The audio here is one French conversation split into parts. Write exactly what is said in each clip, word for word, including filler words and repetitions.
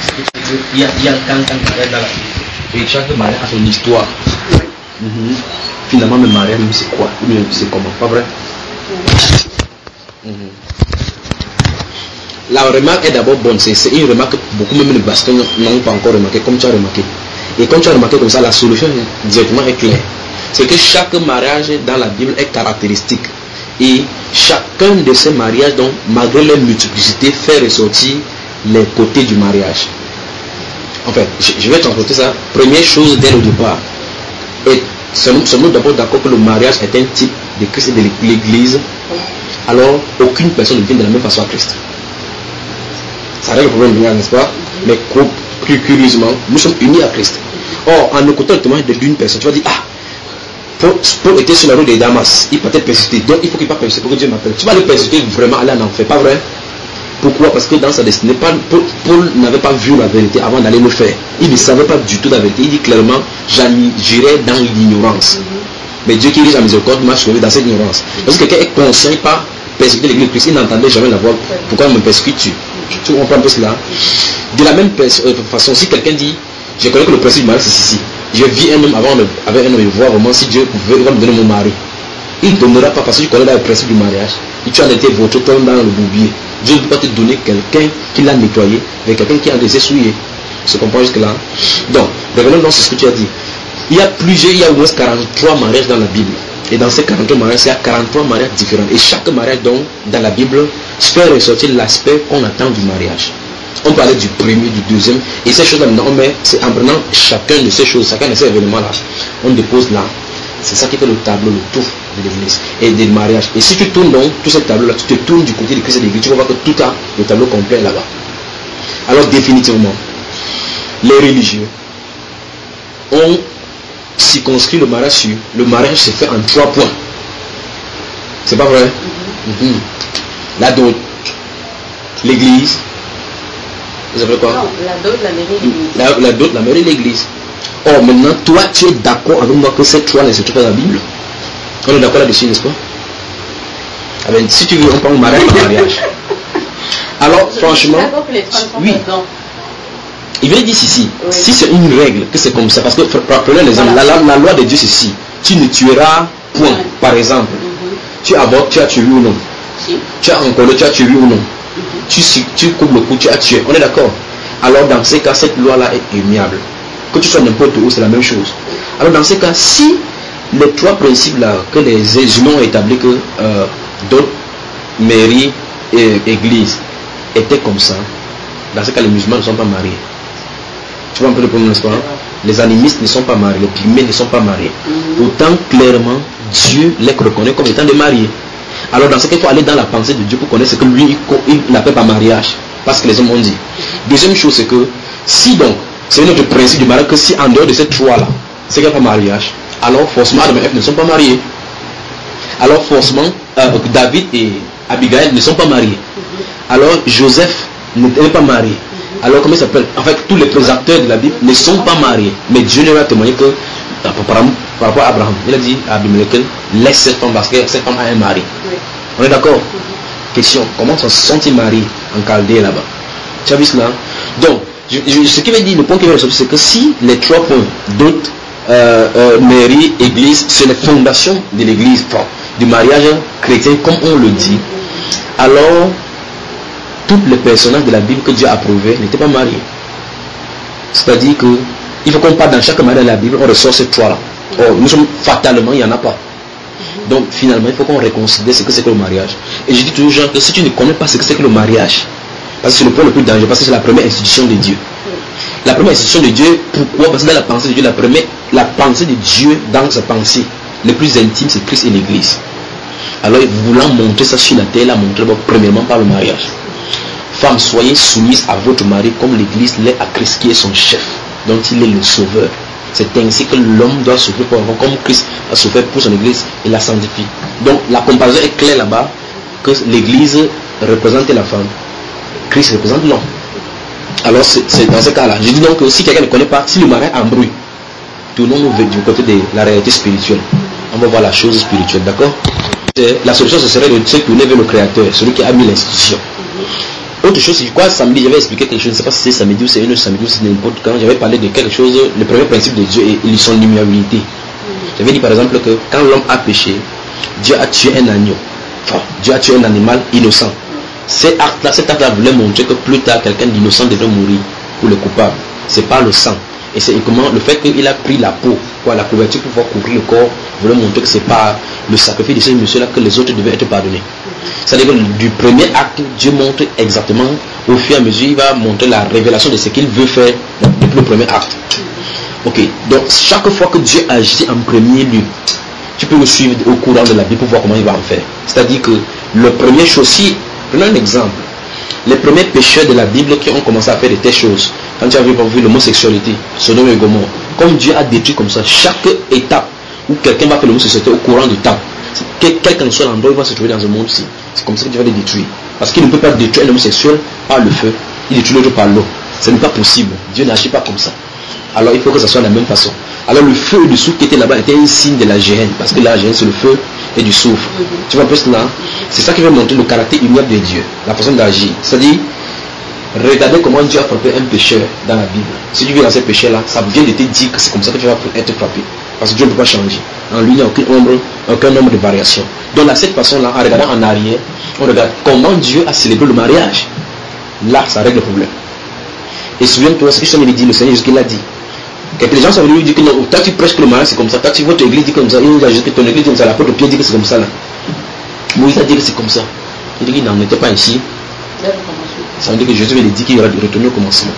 Il y a, il y a quand quand mariage dans la vie. Et chaque mariage a son histoire. Mm-hmm. Finalement, le mariage, même c'est quoi? C'est comment? Pas vrai? Mm-hmm. La remarque est d'abord bonne. C'est une remarque que beaucoup même les bastons n'ont pas encore remarqué, comme tu as remarqué. Et comme tu as remarqué comme ça, la solution directement est claire. C'est que chaque mariage dans la Bible est caractéristique. Et chacun de ces mariages, donc, malgré leur multiplicité, fait ressortir les côtés du mariage. En fait, je vais transporter ça. Première chose dès le départ. Et sommes-nous d'abord d'accord que le mariage est un type de Christ et de l'Église? Alors, aucune personne ne vient de la même façon à Christ. Ça règle le problème du mariage, n'est-ce pas? Mais plus curieusement, nous sommes unis à Christ. Or, en écoutant le témoignage d'une personne, tu vas dire, ah, Paul était sur la route de Damas, il peut être persécuté, donc il faut qu'il ne pas persécuter pour que Dieu m'appelle. Tu vas le persécuter vraiment aller en enfer, pas vrai? Pourquoi? Parce que dans sa destinée, Paul, Paul n'avait pas vu la vérité avant d'aller le faire. Il ne savait pas du tout la vérité. Il dit clairement, j'irai dans l'ignorance. Mm-hmm. Mais Dieu qui dirige la miséricorde m'a sauvé dans cette ignorance. Parce que quelqu'un est conscient, il pas persécuter l'église de Christ, il n'entendait jamais la voix. Pourquoi me persécutes-tu? Tu comprends un peu cela? De la même façon, si quelqu'un dit, je connais que le principe du mariage c'est ceci. Je vis un homme avant de, avec un homme et voir vraiment si Dieu veut, il va me donner mon mari. Il ne donnera pas parce que tu connais le principe du mariage. Et tu as été votre temps dans le boubier. Dieu ne peut pas te donner quelqu'un qui l'a nettoyé, mais quelqu'un qui a laissé souiller. Tu comprends jusque-là? Donc, revenons dans ce que tu as dit. Il y a plusieurs, il y a au moins quarante-trois mariages dans la Bible. Et dans ces quarante-trois mariages, il y a quarante-trois mariages différents. Et chaque mariage, donc, dans la Bible, fait ressortir l'aspect qu'on attend du mariage. On parlait du premier, du deuxième. Et ces choses-là, maintenant, on met, c'est en prenant chacun de ces choses, chacun de ces événements-là, on dépose là. C'est ça qui fait le tableau, le tour de l'église et des mariages. Et si tu tournes donc tous ces tableaux-là, tu te tournes du côté de Christ et de l'église, tu vas voir que tout a le tableau complet là-bas. Alors, définitivement, les religieux ont circonscrit le mariage sur le mariage se fait en trois points. C'est pas vrai? Mm-hmm. Mm-hmm. La dot, l'église. Vous savez quoi? Non, la dot, la mairie, l'église. La, la dot, la mairie, l'église. Or maintenant, toi, tu es d'accord avec moi que ces trois ne se trouvent pas dans la Bible? On est d'accord là-dessus, n'est-ce pas? Ah ben, si tu veux, on parle de mariage par mariage. Alors, je franchement, oui. Il veut dire ici, oui. Si c'est une règle, que c'est comme ça, parce que, prenez l'exemple, voilà. la, la, la loi de Dieu c'est ici. Tu ne tueras point, oui. Par exemple. Mm-hmm. Tu avortes, tu as tué ou non? Si. Tu as encolé, tu as tué ou non? Mm-hmm. Tu, tu coupes le cou, tu as tué. On est d'accord? Alors, dans ces cas, cette loi-là est immuable. Que tu sois n'importe où, c'est la même chose. Alors, dans ces cas, si les trois principes-là que les humains ont établis, que euh, d'autres mairies et églises étaient comme ça, dans ce cas, les musulmans ne sont pas mariés. Tu vois un peu le problème, n'est-ce pas? Les animistes ne sont pas mariés, les pygmées ne sont pas mariés. Pourtant, clairement, Dieu les reconnaît comme étant des mariés. Alors, dans ce cas, il faut aller dans la pensée de Dieu pour connaître ce que lui, il n'appelle pas mariage. Parce que les hommes ont dit. Deuxième chose, c'est que, si donc, c'est notre principe du mariage, que si en dehors de ces trois-là, c'est qu'il n'y a pas mariage, alors forcément, Adam et Ève ne sont pas mariés. Alors, forcément, euh, David et Abigail ne sont pas mariés. Alors, Joseph n'est pas marié. Alors, comment il s'appelle? En fait, tous les précepteurs de la Bible ne sont pas mariés. Mais Dieu leur a témoigné que, par rapport à Abraham, il a dit à Abimelech, laisse cette femme parce que cette femme a un mari. Oui. On est d'accord? Mm-hmm. Question, comment sont-ils mariés en Chaldée là-bas? Tu as vu cela? Donc, je, je, ce qui veut dire, le point qui veut ressortir, c'est que si les trois points d'autres, euh, euh, mairie, église, c'est les fondations de l'église, enfin, du mariage chrétien, comme on le dit, alors, tous les personnages de la Bible que Dieu a approuvés n'étaient pas mariés. C'est-à-dire que il faut qu'on parle dans chaque mariage de la Bible, on ressort ces trois-là. Or, nous sommes fatalement, il n'y en a pas. Donc, finalement, il faut qu'on reconsidère ce que c'est que le mariage. Et je dis toujours aux gens que si tu ne connais pas ce que c'est que le mariage, parce que c'est le point le plus dangereux, parce que c'est la première institution de Dieu. La première institution de Dieu, pourquoi? Parce que dans la pensée de Dieu, la première, la pensée de Dieu dans sa pensée, le plus intime, c'est Christ et l'Église. Alors, voulant montrer ça sur la terre, la montrer premièrement par le mariage. Femmes, soyez soumises à votre mari comme l'Église l'est à Christ qui est son chef, dont il est le sauveur. C'est ainsi que l'homme doit souffrir pour avoir, comme Christ a souffert pour son Église et la sanctifie. Donc la comparaison est claire là-bas, que l'Église représente la femme, Christ représente l'homme. Alors c'est dans ce cas-là. Je dis donc que si quelqu'un ne connaît pas, si le mariage embrouille, tournons-nous du côté de la réalité spirituelle. On va voir la chose spirituelle, d'accord? La solution, ce serait de se tourner vers le Créateur, celui qui a mis l'institution. Autre chose, je crois samedi, j'avais expliqué quelque chose, je ne sais pas si c'est samedi ou c'est une autre samedi ou c'est n'importe quand, j'avais parlé de quelque chose, le premier principe de Dieu et son immuabilité. J'avais dit par exemple que quand l'homme a péché, Dieu a tué un agneau, enfin, Dieu a tué un animal innocent. Cet acte-là, cet acte-là voulait montrer que plus tard, quelqu'un d'innocent devait mourir pour le coupable. C'est pas le sang. Et c'est comment le fait qu'il a pris la peau, quoi, la couverture pour pouvoir couvrir le corps, voulait montrer que c'est pas le sacrifice de ce monsieur-là que les autres devaient être pardonnés. C'est-à-dire que du premier acte, Dieu montre exactement, au fur et à mesure, il va montrer la révélation de ce qu'il veut faire depuis le premier acte. Ok, donc chaque fois que Dieu agit en premier lieu, tu peux le suivre au courant de la Bible pour voir comment il va en faire. C'est-à-dire que le premier chose, si, prenons un exemple, les premiers pécheurs de la Bible qui ont commencé à faire de telles choses, quand tu as vu, vu l'homosexualité, Sodome et Gomorrhe, comme Dieu a détruit comme ça, chaque étape où quelqu'un va faire l'homosexualité au courant du temps, quel qu'en soit l'endroit où il va se trouver dans un monde-ci, c'est comme ça que Dieu va les détruire. Parce qu'il ne peut pas détruire un homosexuel par le feu, il détruit l'autre par l'eau. Ce n'est pas possible. Dieu n'agit pas comme ça. Alors il faut que ça soit de la même façon. Alors le feu du soufre qui était là-bas était un signe de la géhenne, parce que la géhenne c'est le feu et du soufre. Mm-hmm. Tu vois un peu cela? C'est ça qui va montrer le caractère immuable de Dieu, la façon d'agir. C'est-à-dire, regardez comment Dieu a frappé un pécheur dans la Bible. Si tu vis dans ce péché-là, ça vient de te dire que c'est comme ça que tu vas être frappé. Parce que Dieu ne peut pas changer. En lui, il n'y a aucun nombre, aucun nombre de variations. Donc à cette façon-là, en regardant en arrière, on regarde comment Dieu a célébré le mariage. Là, ça règle le problème. Et souviens-toi, ce que je t'avais dit, le Seigneur Jésus l'a dit. Quelques gens sont venus lui dire que non, toi tu prêches que le mariage c'est comme ça, toi tu votre église dit comme ça, il nous a dit que ton église dit comme ça, l'apôtre Pierre dit que c'est comme ça là. Moïse a dit que c'est comme ça. Il dit qu'il n'en était pas ici. Ça veut dire que Jésus lui dit qu'il aura retourné au commencement.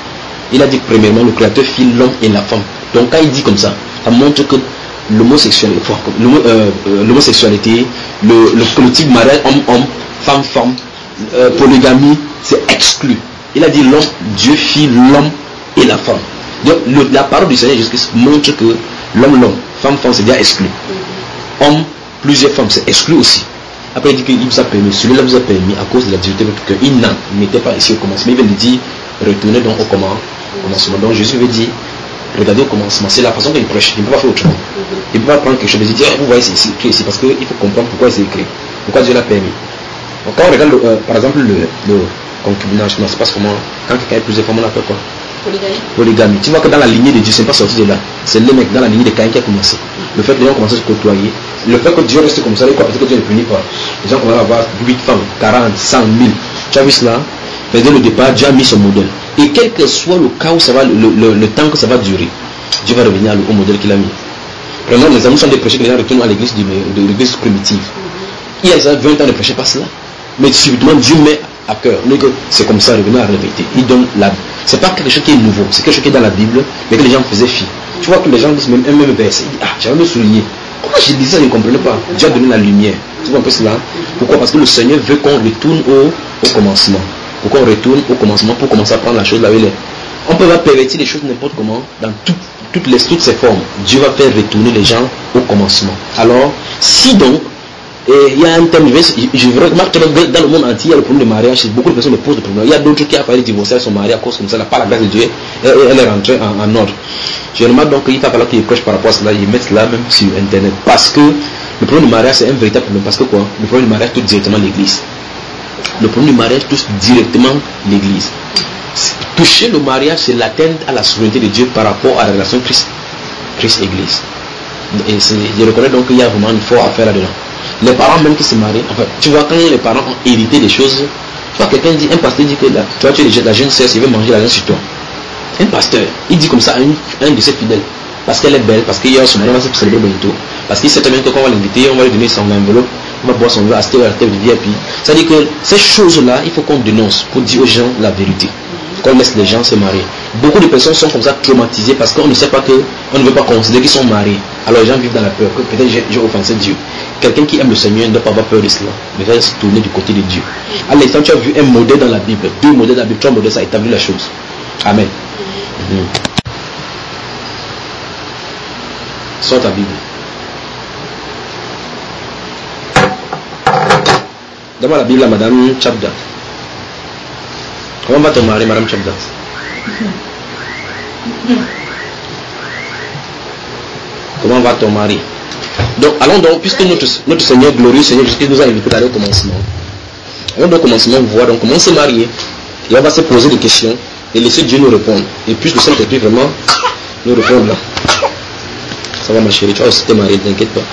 Il a dit que premièrement le Créateur fit l'homme et la femme. Donc quand il dit comme ça, ça montre que l'homosexualité, euh, l'homosexualité, le, le, le type mariage homme-homme, femme-femme, euh, polygamie, c'est exclu. Il a dit l'homme, Dieu fit l'homme et la femme. Donc le, la parole du Seigneur Jésus-Christ montre que l'homme, l'homme, femme-femme, c'est bien exclu. Homme, plusieurs femmes, c'est exclu aussi. Après il dit qu'il vous a permis, celui-là vous a permis à cause de la dureté de votre cœur. Il n'était pas ici au commencement. Il vient de dire, retournez donc au commencement. Donc Jésus veut dire, regardez au commencement. C'est la façon qu'il prêche. Il ne peut pas faire autrement. Il ne peut pas prendre quelque chose et dire, vous voyez, c'est écrit ici. Parce qu'il faut comprendre pourquoi c'est écrit. Pourquoi Dieu l'a permis. Donc quand on regarde, le, euh, par exemple, le, le concubinage, non, c'est pas comment, quand quelqu'un a plusieurs femmes, on appelle quoi? Polygamie. Polygamie. Tu vois que dans la lignée de Dieu, c'est pas sorti de là. C'est le mec dans la lignée de Caïn qui a commencé. Le fait que les gens commencent à se côtoyer, le fait que Dieu reste comme ça, parce que Dieu ne punit pas. Les gens commencent à avoir huit femmes, quarante, cent, mille. Tu as vu cela? Dès le départ, Dieu a mis son modèle. Et quel que soit le cas où ça va, le, le, le temps que ça va durer, Dieu va revenir au modèle qu'il a mis. Prenons les amis sont des prêcheurs que les gens retournent à l'église de l'église primitive. Il y a vingt ans de prêcher pas cela. Mais subitement, Dieu met à cœur. C'est comme ça, revenir à répéter. Il donne la. C'est pas quelque chose qui est nouveau, c'est quelque chose qui est dans la Bible, mais que les gens faisaient fi. Tu vois que les gens disent même un même verset. Ils disent, ah, j'avais me souligné. Pourquoi j'ai dit ça, je ne comprenais pas. Dieu a donné la lumière. Tu vois un peu cela? Pourquoi? Parce que le Seigneur veut qu'on retourne au, au commencement. Pourquoi on retourne au commencement pour commencer à prendre la chose là où elle est. On peut pas pervertir les choses n'importe comment, dans tout, toutes, les, toutes ces formes. Dieu va faire retourner les gens au commencement. Alors, si donc, et il y a un thème, je remarque que dans le monde entier, il y a le problème de mariage, beaucoup de personnes me posent le problème. Il y a d'autres qui ont failli divorcer, elles sont mariées à cause comme ça, par la grâce de Dieu, et elle est rentrée en, en ordre. Je remarque donc qu'il va falloir qu'ils prêchent par rapport à cela, ils mettent cela même sur internet. Parce que le problème du mariage, c'est un véritable problème. Parce que quoi? Le problème du mariage touche directement l'église. Le problème du mariage touche directement l'église. Toucher le mariage, c'est l'atteinte à la souveraineté de Dieu par rapport à la relation Christ, Christ-Église. Et je reconnais donc qu'il y a vraiment une force à faire là-dedans. Les parents même qui se marient, enfin, tu vois, quand les parents ont hérité des choses, tu vois, quelqu'un dit, un pasteur dit que là, tu vois, tu es la jeune sœur, il veut manger l'argent sur toi. Un pasteur, il dit comme ça à une, un de ses fidèles, parce qu'elle est belle, parce qu'il y a son mari, on va se célébrer bientôt, parce qu'il sait très bien que quand on va l'inviter, on va lui donner son enveloppe, on va boire son verre, acheter la tête de V I P. Ça veut dire que ces choses-là, il faut qu'on dénonce pour dire aux gens la vérité. Qu'on laisse les gens se marier. Beaucoup de personnes sont comme ça traumatisées parce qu'on ne sait pas que, on ne veut pas considérer qu'ils sont mariés. Alors les gens vivent dans la peur, que peut-être j'ai, j'ai offensé Dieu. Quelqu'un qui aime le Seigneur ne doit pas avoir peur de cela, mais va se tourner du côté de Dieu. À l'instant, tu as vu un modèle dans la Bible, deux modèles dans la Bible, trois modèles, ça établit la chose. Amen. Mmh. Sors ta Bible. Donne-moi la Bible à Madame Chabda. Comment va ton mari, Madame Chabda? Comment va ton mari? Donc, allons donc, puisque notre, notre Seigneur glorieux, Seigneur Jésus nous a invités à aller au commencement. On doit commencer à voir donc comment on s'est marié. Et on va se poser des questions et laisser Dieu nous répondre. Et puis le Saint-Esprit vraiment nous répondre là. Ça va ma chérie, tu vas aussi te marier, t'inquiète pas.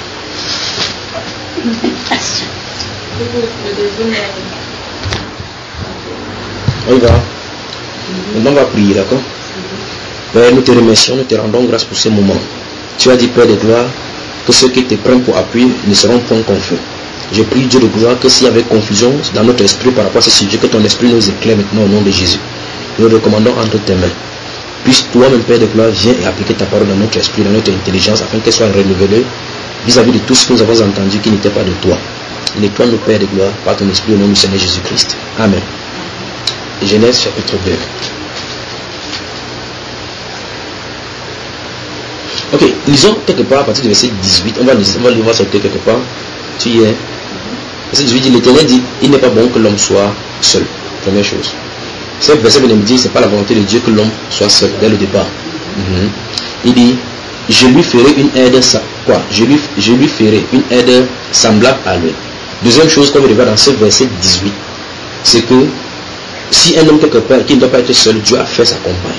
On y va. Maintenant on va prier, d'accord? Père, nous te remercions, nous te rendons grâce pour ce moment. Tu as dit, Père de gloire, que ceux qui te prennent pour appui ne seront point confus. Je prie Dieu de gloire que s'il y avait confusion dans notre esprit par rapport à ce sujet, que ton esprit nous éclaire maintenant au nom de Jésus. Nous le recommandons entre tes mains. Puisse toi-même, Père de gloire, viens et appliquer ta parole dans notre esprit, dans notre intelligence, afin qu'elle soit renouvelée vis-à-vis de tout ce que nous avons entendu qui n'était pas de toi. Nettoie-nous, Père de gloire, par ton esprit au nom du Seigneur Jésus-Christ. Amen. Genèse chapitre deux. Ok, lisons quelque part à partir du verset dix-huit. On va, on va le voir sauter quelque part. Tu y es. Verset dix-huit dit, l'Éternel dit, il n'est pas bon que l'homme soit seul. Première chose. Ce verset vient de me dire, c'est pas la volonté de Dieu que l'homme soit seul dès le départ. Mm-hmm. Il dit, je lui ferai une aide, quoi je lui, je lui ferai une aide semblable à lui. Deuxième chose qu'on veut voir dans ce verset dix-huit, c'est que si un homme quelque part qui ne doit pas être seul, Dieu a fait sa compagne.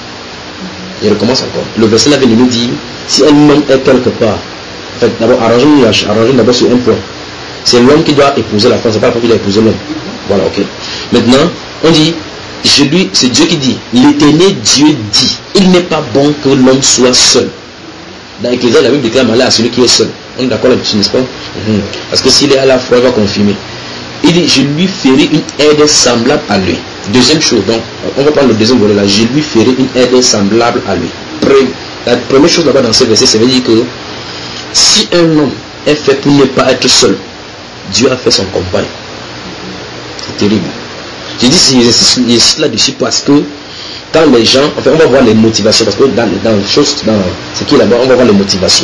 Je recommence encore. Le verset là vient de nous dire, si un homme est quelque part, en fait, d'abord, arrangez-nous arrangez d'abord sur un point. C'est l'homme qui doit épouser la femme, c'est pas la femme qui doit épouser l'homme. Voilà, ok. Maintenant, on dit, je lui, c'est Dieu qui dit, l'Éternel Dieu dit, il n'est pas bon que l'homme soit seul. Dans l'Ecclésiaste, la Bible déclare malheur à celui qui est seul. On est d'accord là-dessus, n'est-ce pas? Mm-hmm. Parce que s'il est à la foi, il va confirmer. Il dit, je lui ferai une aide semblable à lui. Deuxième chose, donc, on va prendre le deuxième volet là, je lui ferai une aide semblable à lui. La première chose là-bas dans ce verset, ça veut dire que si un homme est fait pour ne pas être seul, Dieu a fait son compagne. C'est terrible. Je dis j'insiste là-dessus parce que quand les gens, enfin on va voir les motivations, parce que dans, dans les choses, dans ce qui est là-bas, on va voir les motivations.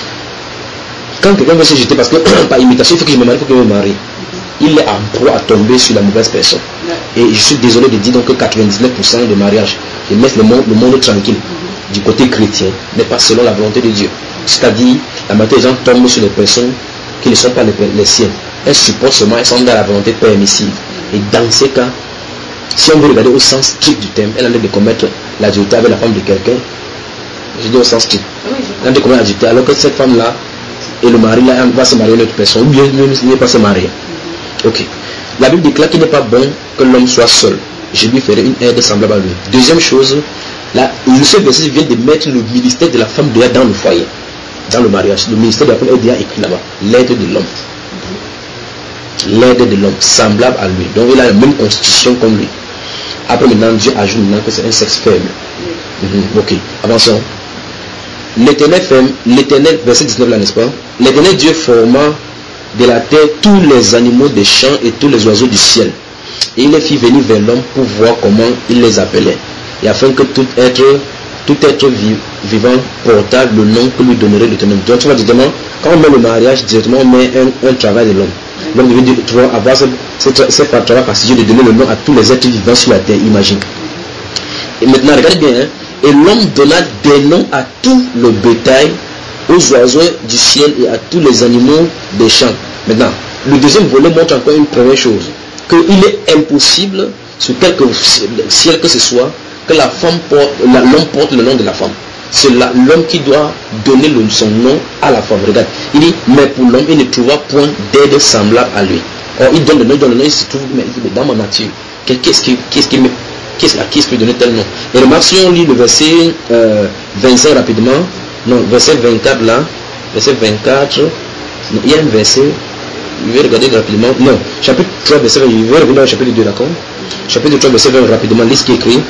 Quand quelqu'un veut se jeter, parce que par imitation, il faut que je me marie, il faut que je me marie. Il est en proie à tomber sur la mauvaise personne. Et je suis désolé de dire donc que quatre-vingt-dix-neuf pour cent des mariages, ils mettent le monde, le monde tranquille du côté chrétien, mais pas selon la volonté de Dieu. C'est-à-dire, la majorité des gens tombent sur les personnes qui ne sont pas les, les siennes. Elles supportent seulement, elles sont dans la volonté permissive. Et dans ces cas, si on veut regarder au sens strict du terme, elle a l'air de commettre l'adultère avec la femme de quelqu'un. Je dis au sens strict. Elle a de commettre l'adultère, alors que cette femme-là et le mari là va se marier à une autre personne, ou bien ne pas se marier. Ok. La Bible déclare qu'il n'est pas bon que l'homme soit seul. Je lui ferai une aide semblable à lui. Deuxième chose, là, ce verset vient de mettre le ministère de la femme déjà dans le foyer, dans le mariage. Le ministère de la femme est déjà écrit là-bas. L'aide de l'homme. L'aide de l'homme, semblable à lui. Donc il a la même constitution comme lui. Après maintenant, Dieu ajoute maintenant que c'est un sexe faible. Mm-hmm. Ok, avançons. L'Éternel ferme, l'Éternel, verset dix-neuf là, n'est-ce pas? L'Éternel Dieu forma de la terre tous les animaux des champs et tous les oiseaux du ciel. Et il les fit venir vers l'homme pour voir comment il les appelait. Et afin que tout être, tout être vivant porta le nom que lui donnerait l'Éternel. Donc tu vas directement, quand on met le mariage, directement on met un, un travail de l'homme. L'homme devait avoir ce, ce, ce travail fastidieux de donner le nom à tous les êtres vivants sur la terre, imagine. Et maintenant, regardez bien, hein, et l'homme donna des noms à tout le bétail, aux oiseaux du ciel et à tous les animaux des champs. Maintenant, le deuxième volet montre encore une première chose, qu'il est impossible, sur quelque ciel que ce soit, que la femme porte, la, l'homme porte le nom de la femme. C'est la, l'homme qui doit donner le, son nom à la femme. Regarde, il dit, mais pour l'homme, il ne trouva point d'aide semblable à lui. Or, il donne le nom, il donne le nom, il se trouve, mais il dit, dans ma nature, qu'est-ce qui, qu'est-ce qui me, qu'est-ce, à qui est-ce que je peux donner tel nom? Et remarque, si on lit le verset euh, vingt-cinq rapidement, non, verset vingt-quatre là, verset vingt-quatre, non, il y a un verset, je vais regarder rapidement, non, chapitre trois, verset vingt, je vais revenir au chapitre deux, d'accord? Chapitre trois, verset vingt, rapidement, lis ce qui est écrit.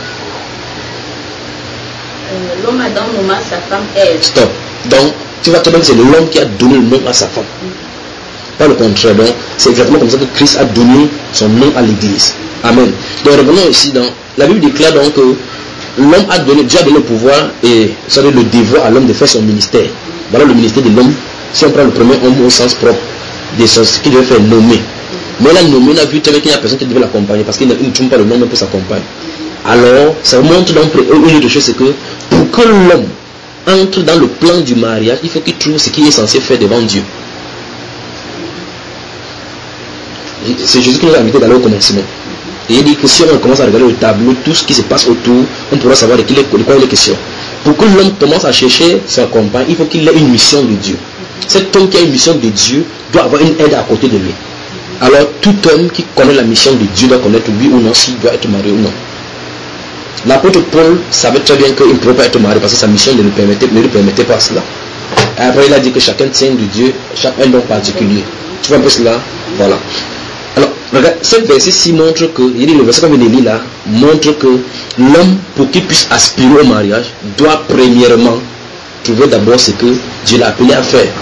Euh, l'homme Adam nomma sa femme Ève. Stop. Donc, tu vois, toi-même, c'est l'homme qui a donné le nom à sa femme. Mm-hmm. Pas le contraire, donc, c'est exactement comme ça que Christ a donné son nom à l'église. Amen. Donc, revenons ici dans, la Bible déclare donc que l'homme a donné, Dieu a donné le pouvoir et ça donne le devoir à l'homme de faire son ministère. Voilà le ministère de l'homme. Si on prend le premier homme au sens propre, des sens qu'il devait faire nommer. Mais là, nommer, on a vu qu'il n'y a personne qui devait l'accompagner parce qu'il ne trouve pas le nom pour s'accompagner. Alors, ça montre donc une autre chose, c'est que pour que l'homme entre dans le plan du mariage, il faut qu'il trouve ce qu'il est censé faire devant Dieu. C'est Jésus qui nous a invités d'aller au commencement. Et il dit que si on commence à regarder le tableau, tout ce qui se passe autour, on pourra savoir de, qui est, de quoi il est question. Pour que l'homme commence à chercher sa compagne, il faut qu'il ait une mission de Dieu. Cet homme qui a une mission de Dieu doit avoir une aide à côté de lui. Alors tout homme qui connaît la mission de Dieu doit connaître oui ou non s'il doit être marié ou non. L'apôtre Paul savait très bien qu'il ne pouvait pas être marié parce que sa mission ne lui permettait, ne lui permettait pas cela. Et après il a dit que chacun tient de Dieu, chacun un don particulier. Tu vois un peu cela? Voilà. Alors, regarde, ce verset-ci montre que, il dit le verset qu'on vient de lire là, montre que l'homme, pour qu'il puisse aspirer au mariage, doit premièrement trouver d'abord ce que Dieu l'a appelé à faire.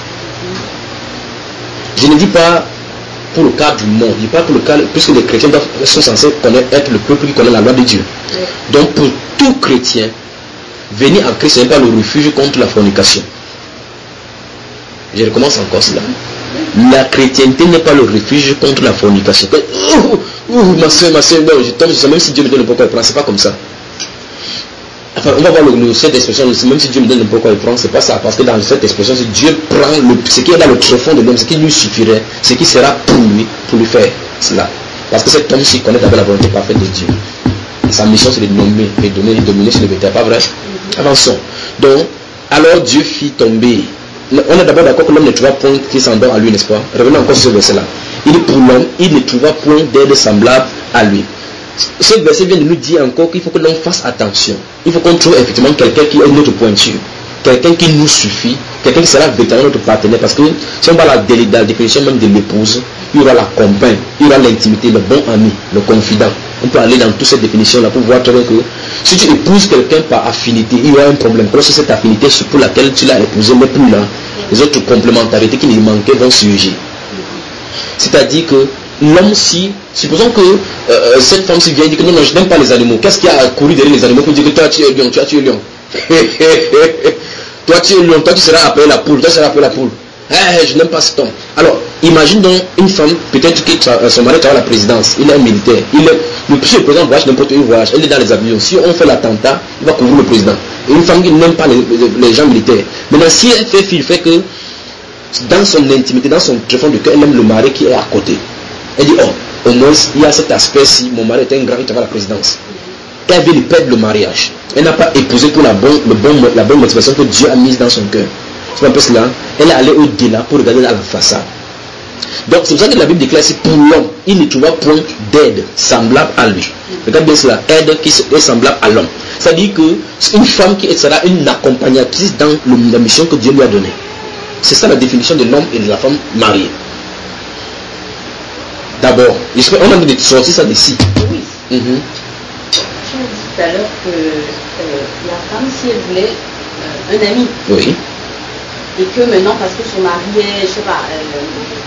Je ne dis pas pour le cas du monde, je dis pas pour le cas, puisque les chrétiens sont censés connaître, être le peuple qui connaît la loi de Dieu. Donc pour tout chrétien, venir en Christ, ce n'est pas le refuge contre la fornication. Je recommence encore cela. La chrétienté n'est pas le refuge contre la fornication. Ouh, ouh, ma soeur, ma soeur, non, je tombe sur ça, même si Dieu me donne le pourquoi il prend, c'est pas comme ça. Enfin, on va voir le, le, cette expression, même si Dieu me donne le pourquoi il prend, c'est pas ça, parce que dans cette expression, si Dieu prend le, ce qui est dans le tréfonds de l'homme, ce qui lui suffirait, ce qui sera pour lui, pour lui faire cela. Parce que cet homme-ci connaît d'abord la volonté parfaite de Dieu. Sa mission, c'est de nommer, et donner, de dominer sur le bétail, pas vrai? Avançons. Donc, alors Dieu fit tomber. On est d'abord d'accord que l'homme ne trouva point qui s'endort à lui, n'est-ce pas? Revenons encore sur ce verset-là. Il dit pour l'homme, il ne trouva point d'aide semblable à lui. Ce verset vient de nous dire encore qu'il faut que l'homme fasse attention. Il faut qu'on trouve effectivement quelqu'un qui est notre pointure, quelqu'un qui nous suffit, quelqu'un qui sera véritablement notre partenaire. Parce que si on va la, la définition même de l'épouse, il y aura la compagne, il y aura l'intimité, le bon ami, le confident. On peut aller dans toute cette définition-là pour voir très bien que si tu épouses quelqu'un par affinité, il y aura un problème. Parce que cette affinité pour laquelle tu l'as épousé n'est plus là, les autres complémentarités qui lui manquaient vont surgir. C'est-à-dire que l'homme, si, supposons que euh, cette femme-ci vient et dit que non, non, je n'aime pas les animaux. Qu'est-ce qu'il y a à courir derrière les animaux pour dire que toi tu es lion, tu as tué lion. Toi tu es lion, toi tu seras appelé la poule, toi tu seras appelé la poule. Hey, je n'aime pas cet homme. Alors, imagine donc une femme, peut-être que son mari travaille à la présidence, il est un militaire, il est, le président voyage n'importe où voyage, elle est dans les avions. Si on fait l'attentat, il va couvrir le président. Et une femme qui n'aime pas les, les, les gens militaires. Maintenant, si elle fait il fait que dans son intimité, dans son tréfonds de cœur, elle aime le mari qui est à côté. Elle dit, oh, au moins, il y a cet aspect-ci, mon mari est un grand, il travaille à la présidence. Elle vient de perdre le mariage. Elle n'a pas épousé pour la bonne, le bon, la bonne motivation que Dieu a mise dans son cœur. C'est un peu cela. Elle est allée au-delà pour regarder dans la façade. Donc c'est pour ça que la Bible déclare ici pour l'homme, il ne trouva point d'aide semblable à lui. Regarde bien cela, aide qui est semblable à l'homme. C'est-à-dire qu'une femme qui sera une accompagnatrice dans le, la mission que Dieu lui a donnée. C'est ça la définition de l'homme et de la femme mariée. D'abord, on a dit sortir ça d'ici. Oui. Mm-hmm. Tu as dit tout à l'heure que euh, la femme, si elle voulait euh, un ami. Oui. Et que maintenant, parce que son mari est, je sais pas, euh,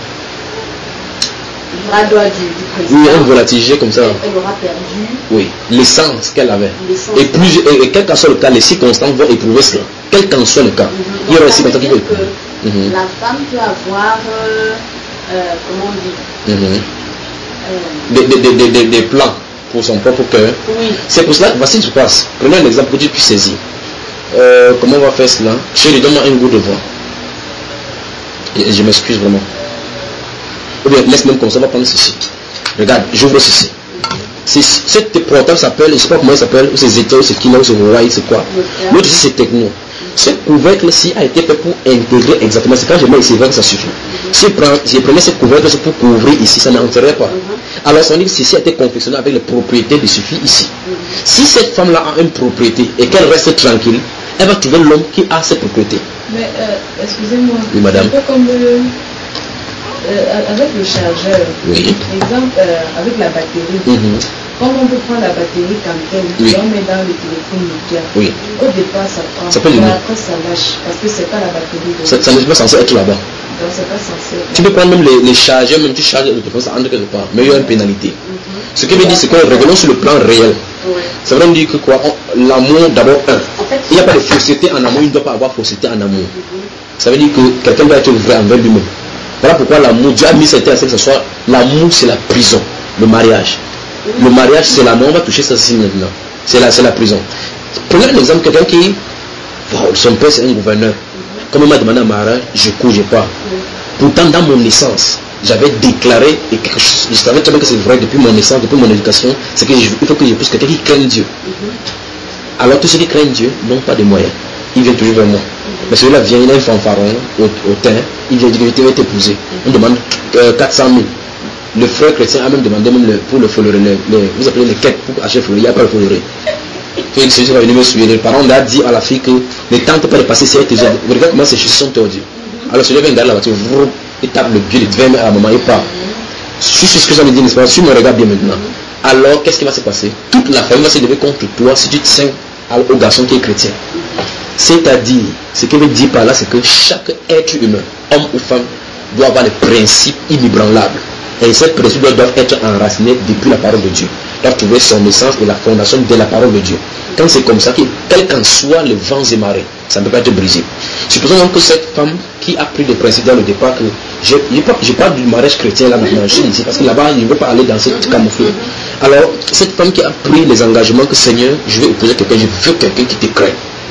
le bras droit du, du président. Oui, elle volatigeait comme ça. Elle, elle aura perdu. Oui, l'essence qu'elle avait. Et, plus, et, et quel qu'en soit le cas, les circonstances vont éprouver cela. Quel qu'en soit le cas. Mm-hmm. Il y aura aussi circonstances qui vont éprouver. Mm-hmm. La femme peut avoir, euh, euh, comment on dit mm-hmm. euh, des, des, des, des, des plans pour son propre cœur. Oui. C'est pour cela, voici ce qui se passe. Prenons un exemple que tu puisses saisir. Euh, comment on va faire cela? Chérie, donne-moi un goût de voix. Et je m'excuse vraiment. Ou bien laisse même comme ça, on va prendre ceci. Regarde, j'ouvre ceci. Cette portable s'appelle, je ne sais pas comment il s'appelle, ou c'est Zeta, ou c'est Kino, ou c'est Huawei, c'est quoi. L'autre ici c'est Techno. Ce couvercle-ci a été fait pour intégrer exactement. C'est quand je mets ici, que ça suffit. Si je, prends, si je prenais ce couvercle pour couvrir ici, ça n'entrerait pas. Alors ça veut dire que ceci a été confectionné avec les propriétés de suffit ici. Si cette femme-là a une propriété et qu'elle reste tranquille, elle va trouver l'homme qui a cette propriété. Mais euh, excusez-moi, oui, madame. C'est un peu comme euh, euh, avec le chargeur. Oui. Par exemple, euh, avec la batterie. Mm-hmm. Quand on peut prendre la batterie comme telle, oui. On met dans le téléphone Nokia. Oui. Au départ, ça prend. Ça peut mais après, ça lâche. Parce que c'est pas la batterie. De ça ça n'est pas censé être là-bas. Donc, c'est pas censé être. Tu peux prendre même les, les chargeurs, même tu charges le téléphone, ça entre quelque part. Mais il y a une pénalité. Mm-hmm. Ce qui veut dire, c'est qu'on revenons sur le plan réel. Oui. Ça veut dire que quoi? L'amour, d'abord, un. En fait, il n'y a pas de fausseté en amour, il ne doit pas avoir fausseté en amour. Mm-hmm. Ça veut dire que quelqu'un doit être vrai envers lui-même. Voilà pourquoi l'amour, Dieu a mis certains aspects que ce soit l'amour, c'est la prison, le mariage. Le mariage, c'est la mort, on va toucher ça ici maintenant. C'est la, c'est la prison. Prenez un exemple, quelqu'un qui, wow, son père c'est un gouverneur. Comme il m'a demandé un mariage, je ne couche pas. Pourtant, dans mon naissance, j'avais déclaré, et quelque chose, je savais très bien que c'est vrai depuis mon naissance, depuis mon éducation, c'est qu'il faut que j'épouse quelqu'un qui craigne Dieu. Mm-hmm. Alors tous ceux qui craignent Dieu n'ont pas de moyens. Ils viennent toujours vers moi. Mm-hmm. Mais celui-là vient, il a un fanfaron au, au teint, il vient dire que je vais t'épouser. Mm-hmm. On demande euh, quatre cent mille. Le frère chrétien a même demandé même le, pour le follerie, les, les, vous appelez les quêtes pour acheter le follerie, il n'y a pas le follerie. Félix va venir me suivre. Les parents ont dit à la fille que ne tente pas de passer si elle te gêne. Vous regardez comment ces choses sont tordues. Alors celui-là vient garder la voiture, il tape le pied, il vingt à la maman, il part. Je suis ce que j'avais dit, n'est-ce pas? Si tu me regardes bien maintenant. Alors qu'est-ce qui va se passer? Toute la famille va se lever contre toi si tu te tiens au garçon qui est chrétien. C'est-à-dire, ce qu'il veut dire par là, c'est que chaque être humain, homme ou femme, doit avoir les principes inébranlables. Et ces principes doivent être enracinés depuis la parole de Dieu. Doivent trouver son essence et la fondation de la parole de Dieu. Quand c'est comme ça, que, quel qu'en soit les vents et marées, ça ne peut pas être brisé. Supposons donc que cette femme qui a pris des principes dans le départ, que je, je, je parle du mariage chrétien là maintenant, je dis, parce que là-bas, il ne veut pas aller dans cette camouflage. Alors, cette femme qui a pris les engagements que Seigneur, je vais épouser quelqu'un, je veux quelqu'un qui te craint.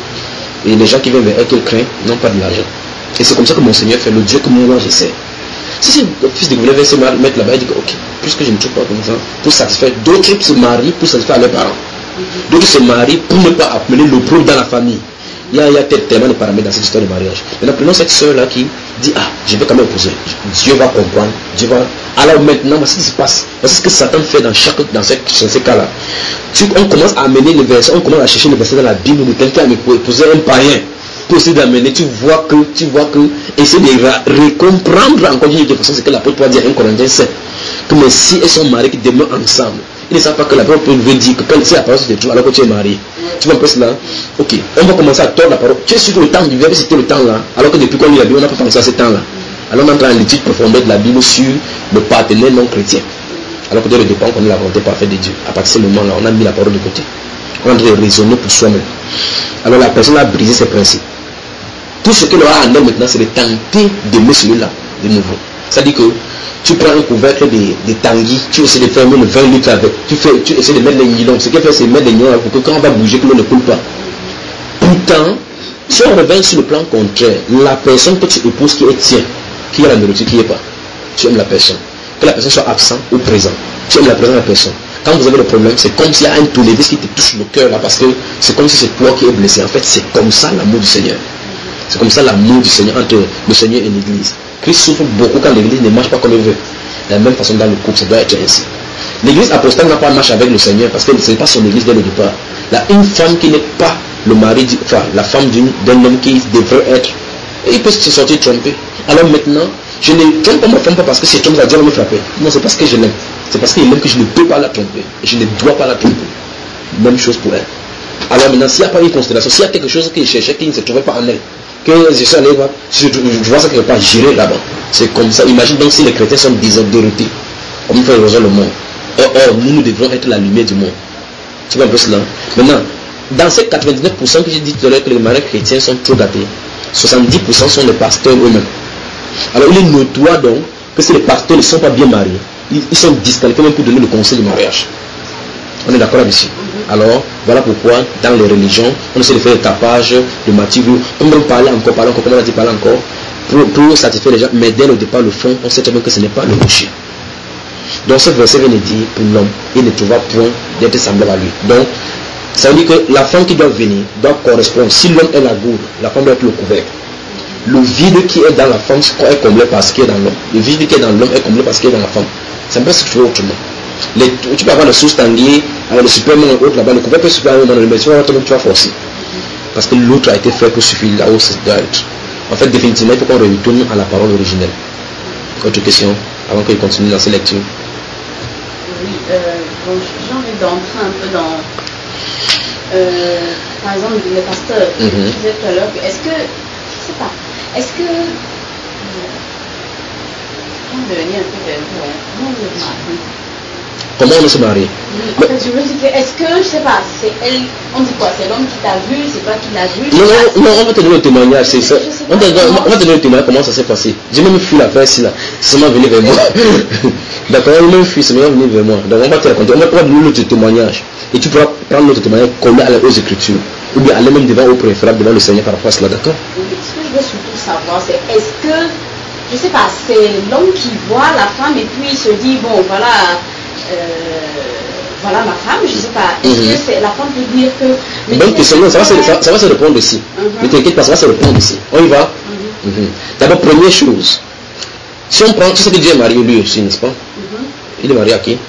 Et les gens qui viennent vers elle, qui le craignent, n'ont pas de l'argent. Et c'est comme ça que mon Seigneur fait le Dieu que moi j'essaie. Si c'est le fils de vous voulez se mettre là-bas, il dit que ok, puisque je ne trouve pas comme ça, pour satisfaire, d'autres se marient pour satisfaire leurs parents. D'autres se marient pour ne pas appeler l'opprobre dans la famille. Il y a, il y a tellement de paramètres dans cette histoire de mariage. Maintenant, prenons cette soeur-là qui dit, ah, je vais quand même épouser. Dieu va comprendre. Dieu va... Alors maintenant, voici ce qui se passe. Voici ce que Satan fait dans chaque dans ces, dans ces cas-là. Si on commence à amener les versets, on commence à chercher les versets dans la Bible de quelqu'un qui a épouser un païen. Pour essayer d'amener, tu vois que, tu vois que, essayer de recomprendre encore d'une autre façon, c'est que l'apôtre dire un Corinthiens sept. Que mais si elles sont mariées qui demeurent ensemble, ils ne savent pas que l'apôtre veut dire que quand c'est la parole se trouve alors que tu es marié. Tu vois un peu cela? Ok, on va commencer à tordre la parole. Tu es sûr que le temps du verbe c'était le temps là, alors que depuis qu'on lit la Bible, on n'a pas pensé à ce temps là. Alors on entre dans l'étude profondeur de la Bible sur le partenaire non chrétien. Alors que dès le départ, on connaît la volonté parfaite de Dieu. À partir de ce moment là, on a mis la parole de côté. On a dû raisonner pour soi-même. Alors la personne a brisé ses principes. Tout ce qu'elle aura en elle maintenant, c'est de tenter d'aimer celui-là de nouveau. C'est-à-dire que tu prends un couvercle de, de tanguy, tu essaies de faire le vingt litres avec, tu, fais, tu essaies de mettre les nylons. Ce qu'elle fait, c'est mettre les nylons pour que quand on va bouger, que l'eau ne coule pas. Pourtant, si on revient sur le plan contraire, la personne que tu épouses qui est tien, qui a la nourriture, qui n'est pas, tu aimes la personne. Que la personne soit absente ou présente, tu aimes la présence de la personne. Quand vous avez le problème, c'est comme s'il y a un tournevis qui te touche le cœur là, parce que c'est comme si c'est toi qui es blessé. En fait, c'est comme ça l'amour du Seigneur. C'est comme ça l'amour du Seigneur entre le Seigneur et l'Église. Christ souffre beaucoup quand l'Église ne marche pas comme il veut. De la même façon dans le couple, ça doit être ainsi. L'Église apostole n'a pas marché avec le Seigneur parce que ce n'est pas son Église dès le départ. Là, une femme qui n'est pas le mari, enfin la femme d'un homme qui devrait être, et il peut se sortir trompé. Alors maintenant, je ne trompe pas ma femme pas parce que c'est comme ça, Dieu va me frapper. Non, c'est parce que je l'aime. C'est parce qu'il aime que je ne peux pas la tromper. Et je ne dois pas la tromper. Même chose pour elle. Alors maintenant, s'il n'y a pas une constellation, s'il y a quelque chose qu'il cherchait qui ne se trouvait pas en elle, que je suis allé voir, je, je vois ça quelque part, j'irai là-bas. C'est comme ça. Imagine donc si les chrétiens sont déroutés, on me fait résoudre le monde. Or, or, nous, nous devrons être la lumière du monde. Tu vois un peu cela? Maintenant, dans ces quatre-vingt-dix-neuf pour cent que j'ai dit tout à l'heure que les mariages chrétiens sont trop gâtés, soixante-dix pour cent sont les pasteurs eux-mêmes. Alors il est notoire donc que si les pasteurs ne sont pas bien mariés, ils, ils sont disqualifiés même pour donner le conseil du mariage. On est d'accord là-dessus? Alors, voilà pourquoi, dans les religions, on essaie de faire des tapages, de matières, on va parler encore, parler encore, comme on a dit, parler encore, pour, pour satisfaire les gens, mais dès le départ, le fond, on sait très bien que ce n'est pas le rocher. Donc, ce verset vient de dire, pour l'homme, il ne trouvera point d'être semblable à lui. Donc, ça veut dire que la femme qui doit venir doit correspondre. Si l'homme est la gourde, la femme doit être le couvercle. Le vide qui est dans la femme est comblé par ce qui est dans l'homme. Le vide qui est dans l'homme est comblé par ce qui est dans la femme. Ça ne peut pas se trouver autrement. Les, tu peux avoir le sous tanguy avec le superman et autres là-bas, le couvercle peut superman dans le mais tu vas toi-même tu vas forcer. Parce que l'autre a été fait pour suffire là où c'est doit être. En fait, définitivement, il faut qu'on retourne à la parole originelle. Autre question, avant qu'il continue dans ses lectures. Oui, euh, bon, j'ai envie d'entrer un peu dans, euh, par exemple, le pasteur. Mm-hmm. Je disais tout à l'heure, est-ce que, je sais pas, est-ce que, euh, on va venir un peu vers vous, hein, comment vous êtes marié? Comment on se marie? En fait, je veux dire, est-ce que, je sais pas, c'est elle, on dit quoi, c'est l'homme qui t'a vu, c'est toi qui l'as vu? Non, non, non, on va te donner le témoignage, c'est ça. On, te, on, on va te donner le témoignage, comment ça s'est passé. J'ai même fui la presse là, c'est seulement venu vers moi. D'accord, on même fui, c'est seulement venu vers moi. Donc on va te raconter, on va te donner notre témoignage. Et tu pourras prendre notre témoignage, coller à aux Écritures. Ou bien aller même devant au préférable, devant le Seigneur par rapport à cela, d'accord? Oui, ce que je veux surtout savoir, c'est est-ce que je sais pas, c'est l'homme qui voit la femme et puis il se dit, bon, voilà, euh, voilà ma femme, je sais pas. Est-ce mm-hmm. que c'est, la femme peut dire que... Mais bonne question, non, ça va, ça, ça va se répondre ici. Mm-hmm. Ne t'inquiète pas, ça va se répondre ici. On y va. Mm-hmm. Mm-hmm. D'abord, première chose, si on prend, tu sais que Dieu est marié lui aussi, n'est-ce pas? Mm-hmm. Il est marié à qui?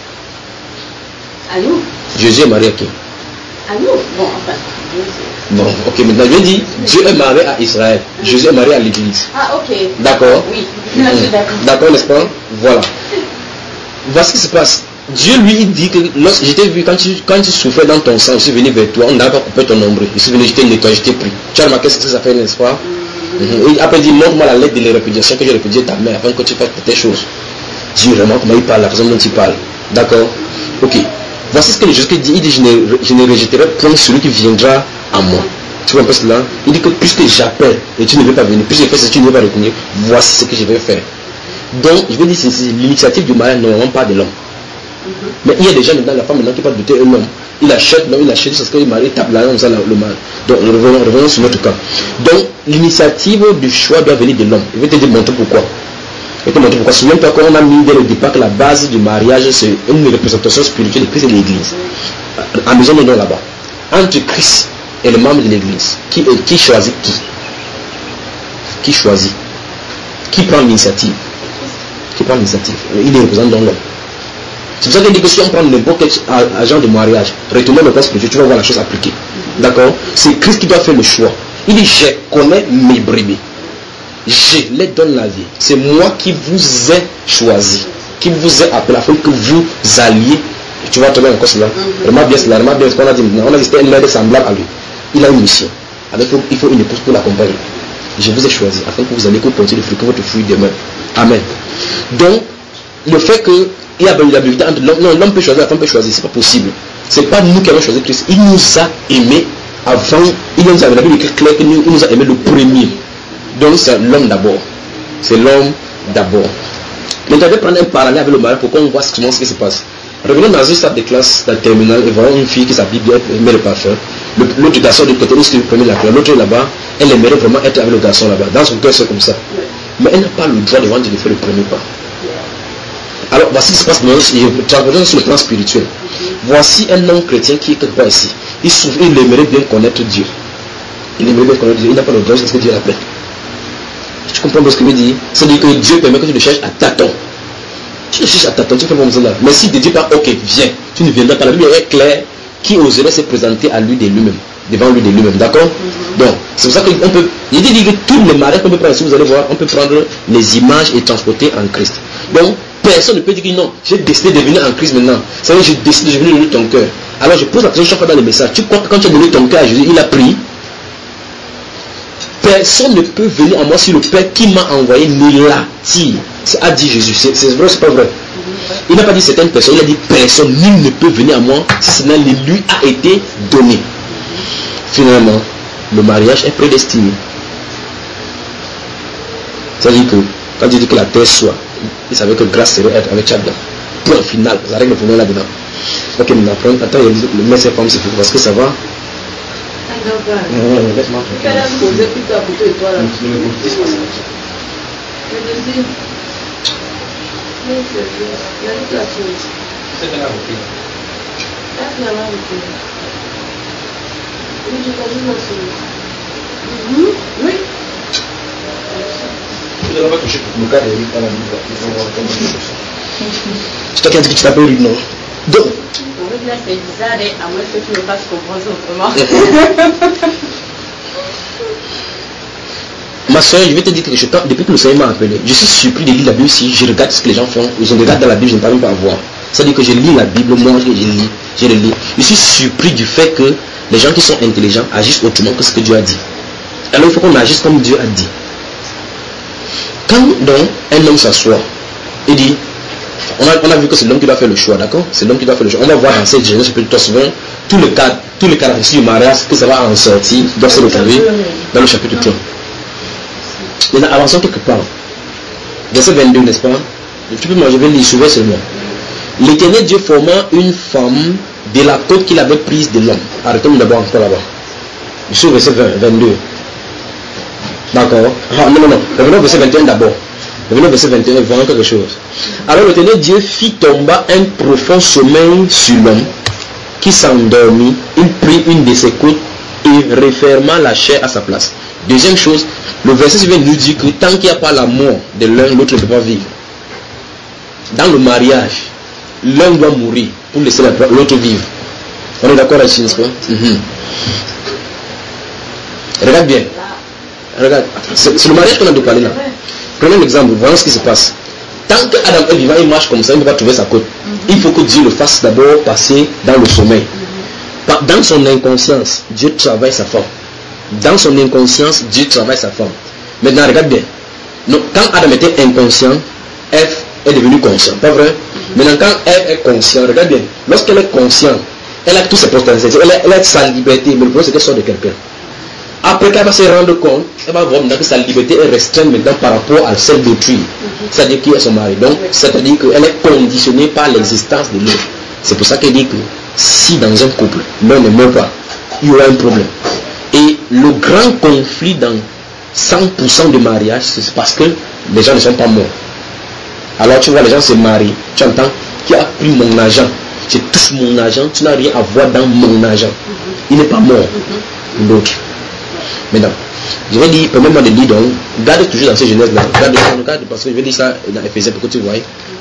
À nous. Jésus est marié à qui? À nous. Bon, enfin, bon, ok, maintenant je dis, Dieu est marié à Israël, mm-hmm. Jésus est marié à l'église. Ah, ok. D'accord? Oui, mm-hmm. d'accord. D'accord, n'est-ce pas? Voilà. Voici ce qui se passe. Dieu lui il dit que lorsque j'étais vu, quand tu, quand tu souffrais dans ton sang, je suis venu vers toi, on n'a pas coupé ton nombril, je suis venu, je t'ai nettoyé, je t'ai pris. Tu as remarqué ce que ça fait, n'est-ce pas? Mm-hmm. Et après il dit, montre-moi la lettre de la répudiation que j'ai répudié ta mère afin que tu fasses tes choses. Dieu vraiment comment il parle, la façon dont il parle. D'accord? Ok. Voici ce que Jésus dit, il dit, je ne, je ne rejetterai point celui qui viendra à moi. Tu vois un peu cela? Il dit que puisque j'appelle et tu ne veux pas venir, puisque je fais ce que tu ne veux pas retenir, voici ce que je vais faire. Donc, je vais dire, c'est l'initiative du mariage, normalement pas de l'homme. Mm-hmm. Mais il y a des gens maintenant, la femme maintenant qui va douter un homme. Il achète, l'homme, il achète, parce que le mari tape la langue, ça, le mal. Donc, revenons, revenons sur notre cas. Donc, l'initiative du choix doit venir de l'homme. Je vais te montrer pourquoi. Je vais te montrer pourquoi. Souviens-toi qu'on a mis dès le départ que la base du mariage, c'est une représentation spirituelle de Christ et de l'Église. À maison de nom là-bas. Entre Christ et le membre de l'Église, qui, qui choisit qui? Qui choisit? Qui prend l'initiative? Qui prend l'initiative? Il est représenté dans l'homme. C'est pour ça qu'il dit que si on prend n'importe quel agent de mariage, retournons le plan spirituel, tu vas voir la chose appliquée. D'accord? C'est Christ qui doit faire le choix. Il dit, je connais mes brebis. Je les donne la vie. C'est moi qui vous ai choisi, qui vous ai appelé afin que vous alliez. Tu vas tomber encore cela. Remarque bien cela, remarque bien ce qu'on a dit maintenant. On a dit que c'était un aide semblable à lui. Il a une mission. Avec, il faut une épouse pour l'accompagner. Je vous ai choisi afin que vous alliez porter le fruit, que votre fruit demeure. Amen. Donc, le fait que il y a une habilité entre l'homme, non, l'homme peut choisir, la femme peut choisir, c'est pas possible. C'est pas nous qui avons choisi Christ. Il nous a aimés avant, il nous a, la Bible écrit clair qu'il nous, nous a aimés le premier. Donc c'est l'homme d'abord. C'est l'homme d'abord. Maintenant, je vais prendre un parallèle avec le mari pour qu'on voit ce qui se passe. Revenons dans une salle de classe, dans le terminal, et voyons une fille qui s'habille bien, elle met le parfum. Le, l'autre garçon de côté, l'autre premier la classe, l'autre là-bas, elle aimerait vraiment être avec le garçon là-bas. Dans son cœur, c'est comme ça. Mais elle n'a pas le droit de vendre de faire le premier pas. Alors, voici ce qui se passe dans sur le plan spirituel. Voici un homme chrétien qui est quelque part ici. Il, souffre, il aimerait bien connaître Dieu. Il aimerait bien connaître Dieu. Il n'a pas le droit parce que Dieu l'appelle. Tu comprends ce que je veux dire? C'est-à-dire que Dieu permet que tu le cherches à tâtons. Tu le cherches à tâtons, tu fais comme ça là. Mais si Dieu dit pas, ok, viens, tu ne viendras pas. La Bible est claire. Qui oserait se présenter à lui de lui-même, devant lui de lui-même, d'accord? Mm-hmm. Donc, c'est pour ça qu'on peut, il dit que tous les mariages qu'on peut prendre, si vous allez voir, on peut prendre les images et transporter en Christ. Donc, personne ne peut dire que non, j'ai décidé de venir en Christ maintenant. Ça veut dire que j'ai décidé de venir de ton cœur. Alors, je pose la question chaque fois dans les messages. Tu crois que quand tu as donné ton cœur à Jésus, il a pris? Personne ne peut venir à moi si le Père qui m'a envoyé ne l'attire. C'est a dit Jésus. C'est, c'est vrai, c'est pas vrai. Il n'a pas dit certaines personnes, il a dit personne, nul ne peut venir à moi si cela lui a été donné. Finalement, le mariage est prédestiné. C'est-à-dire que quand il dit que la terre soit, il savait que grâce serait être avec chacun. Point final, ça règle le problème là-dedans. Ok, maintenant, attends, le mettre ses femmes, c'est pour parce que ça va. C'est bien la routine. C'est bien la routine. Oui, j'ai pas vu mon Mhm. Oui. Vous n'allez pas toucher le cas de Eric dans la Bible. C'est toi qui as dit que tu t'appelles Eric, non? Donc. En fait, là, c'est bizarre, à moins que tu me fasses comprendre autrement. Ma soeur, je vais te dire quelque chose. Depuis que le Seigneur m'a appelé, je suis surpris de lire la Bible si je regarde ce que les gens font. Je regarde dans la Bible, je ne parviens pas à voir. C'est-à-dire que je lis la Bible, moi, je lis, je le lis. Je suis surpris du fait que les gens qui sont intelligents agissent autrement que ce que Dieu a dit. Alors il faut qu'on agisse comme Dieu a dit. Quand donc un homme s'assoit et dit, on a, on a vu que c'est l'homme qui doit faire le choix, d'accord? C'est l'homme qui doit faire le choix. On va voir dans cette Genèse chapitre souvent tous les cas, tous les caractéristiques du mariage que ça va en sortir, doit se retrouver dans le chapitre trois. Maintenant, avançons quelque part. Verset vingt-deux, n'est-ce pas? Tu peux, moi je vais lire, souvent seulement. L'Éternel Dieu forma une femme de la côte qu'il avait prise de l'homme. Arrêtons d'abord encore là-bas. Sur verset vingt, vingt-deux. D'accord. Ah, non, non, non. Revenons au verset vingt et un d'abord. Revenons au verset vingt et un, voyons quelque chose. Alors l'Éternel Dieu fit tomber un profond sommeil sur l'homme qui s'endormit, il prit une de ses côtes et referma la chair à sa place. Deuxième chose, le verset suivant nous dit que tant qu'il n'y a pas la mort de l'un, l'autre ne peut pas vivre. Dans le mariage, l'un doit mourir pour laisser l'autre vivre. On est d'accord là-dessus, n'est-ce pas? Mm-hmm. Regarde bien. Regarde. C'est le mariage qu'on a de parler là. Prenez un exemple, voyons ce qui se passe. Tant que Adam est vivant, il marche comme ça, il ne va pas trouver sa côte. Il faut que Dieu le fasse d'abord passer dans le sommeil. Dans son inconscience, Dieu travaille sa femme. Dans son inconscience, Dieu travaille sa femme. Maintenant, regarde bien. Donc, quand Adam était inconscient, Ève est devenue consciente. Pas vrai? Maintenant, quand Ève est consciente, regarde bien. Lorsqu'elle est consciente, elle a toutes ses potentialités. Elle a, elle a sa liberté. Mais le problème, c'est qu'elle sort de quelqu'un. Après qu'elle va se rendre compte, elle va voir que sa liberté est restreinte maintenant par rapport à celle d'autrui. C'est-à-dire qui est son mari. Donc, c'est-à-dire qu'elle est conditionnée par l'existence de l'autre. C'est pour ça qu'elle dit que si dans un couple, l'un ne meurt pas, il y aura un problème. Et le grand conflit dans cent pour cent de mariage, c'est parce que les gens ne sont pas morts. Alors tu vois, les gens se marient, tu entends, qui a pris mon argent, je touche mon argent, tu n'as rien à voir dans mon argent. Il n'est pas mort. L'autre. Maintenant, je vais dire, permets-moi de dire donc, garde toujours dans ces jeunesses-là, garde, garde, parce que je vais dire ça dans Éphésiens pour que tu vois.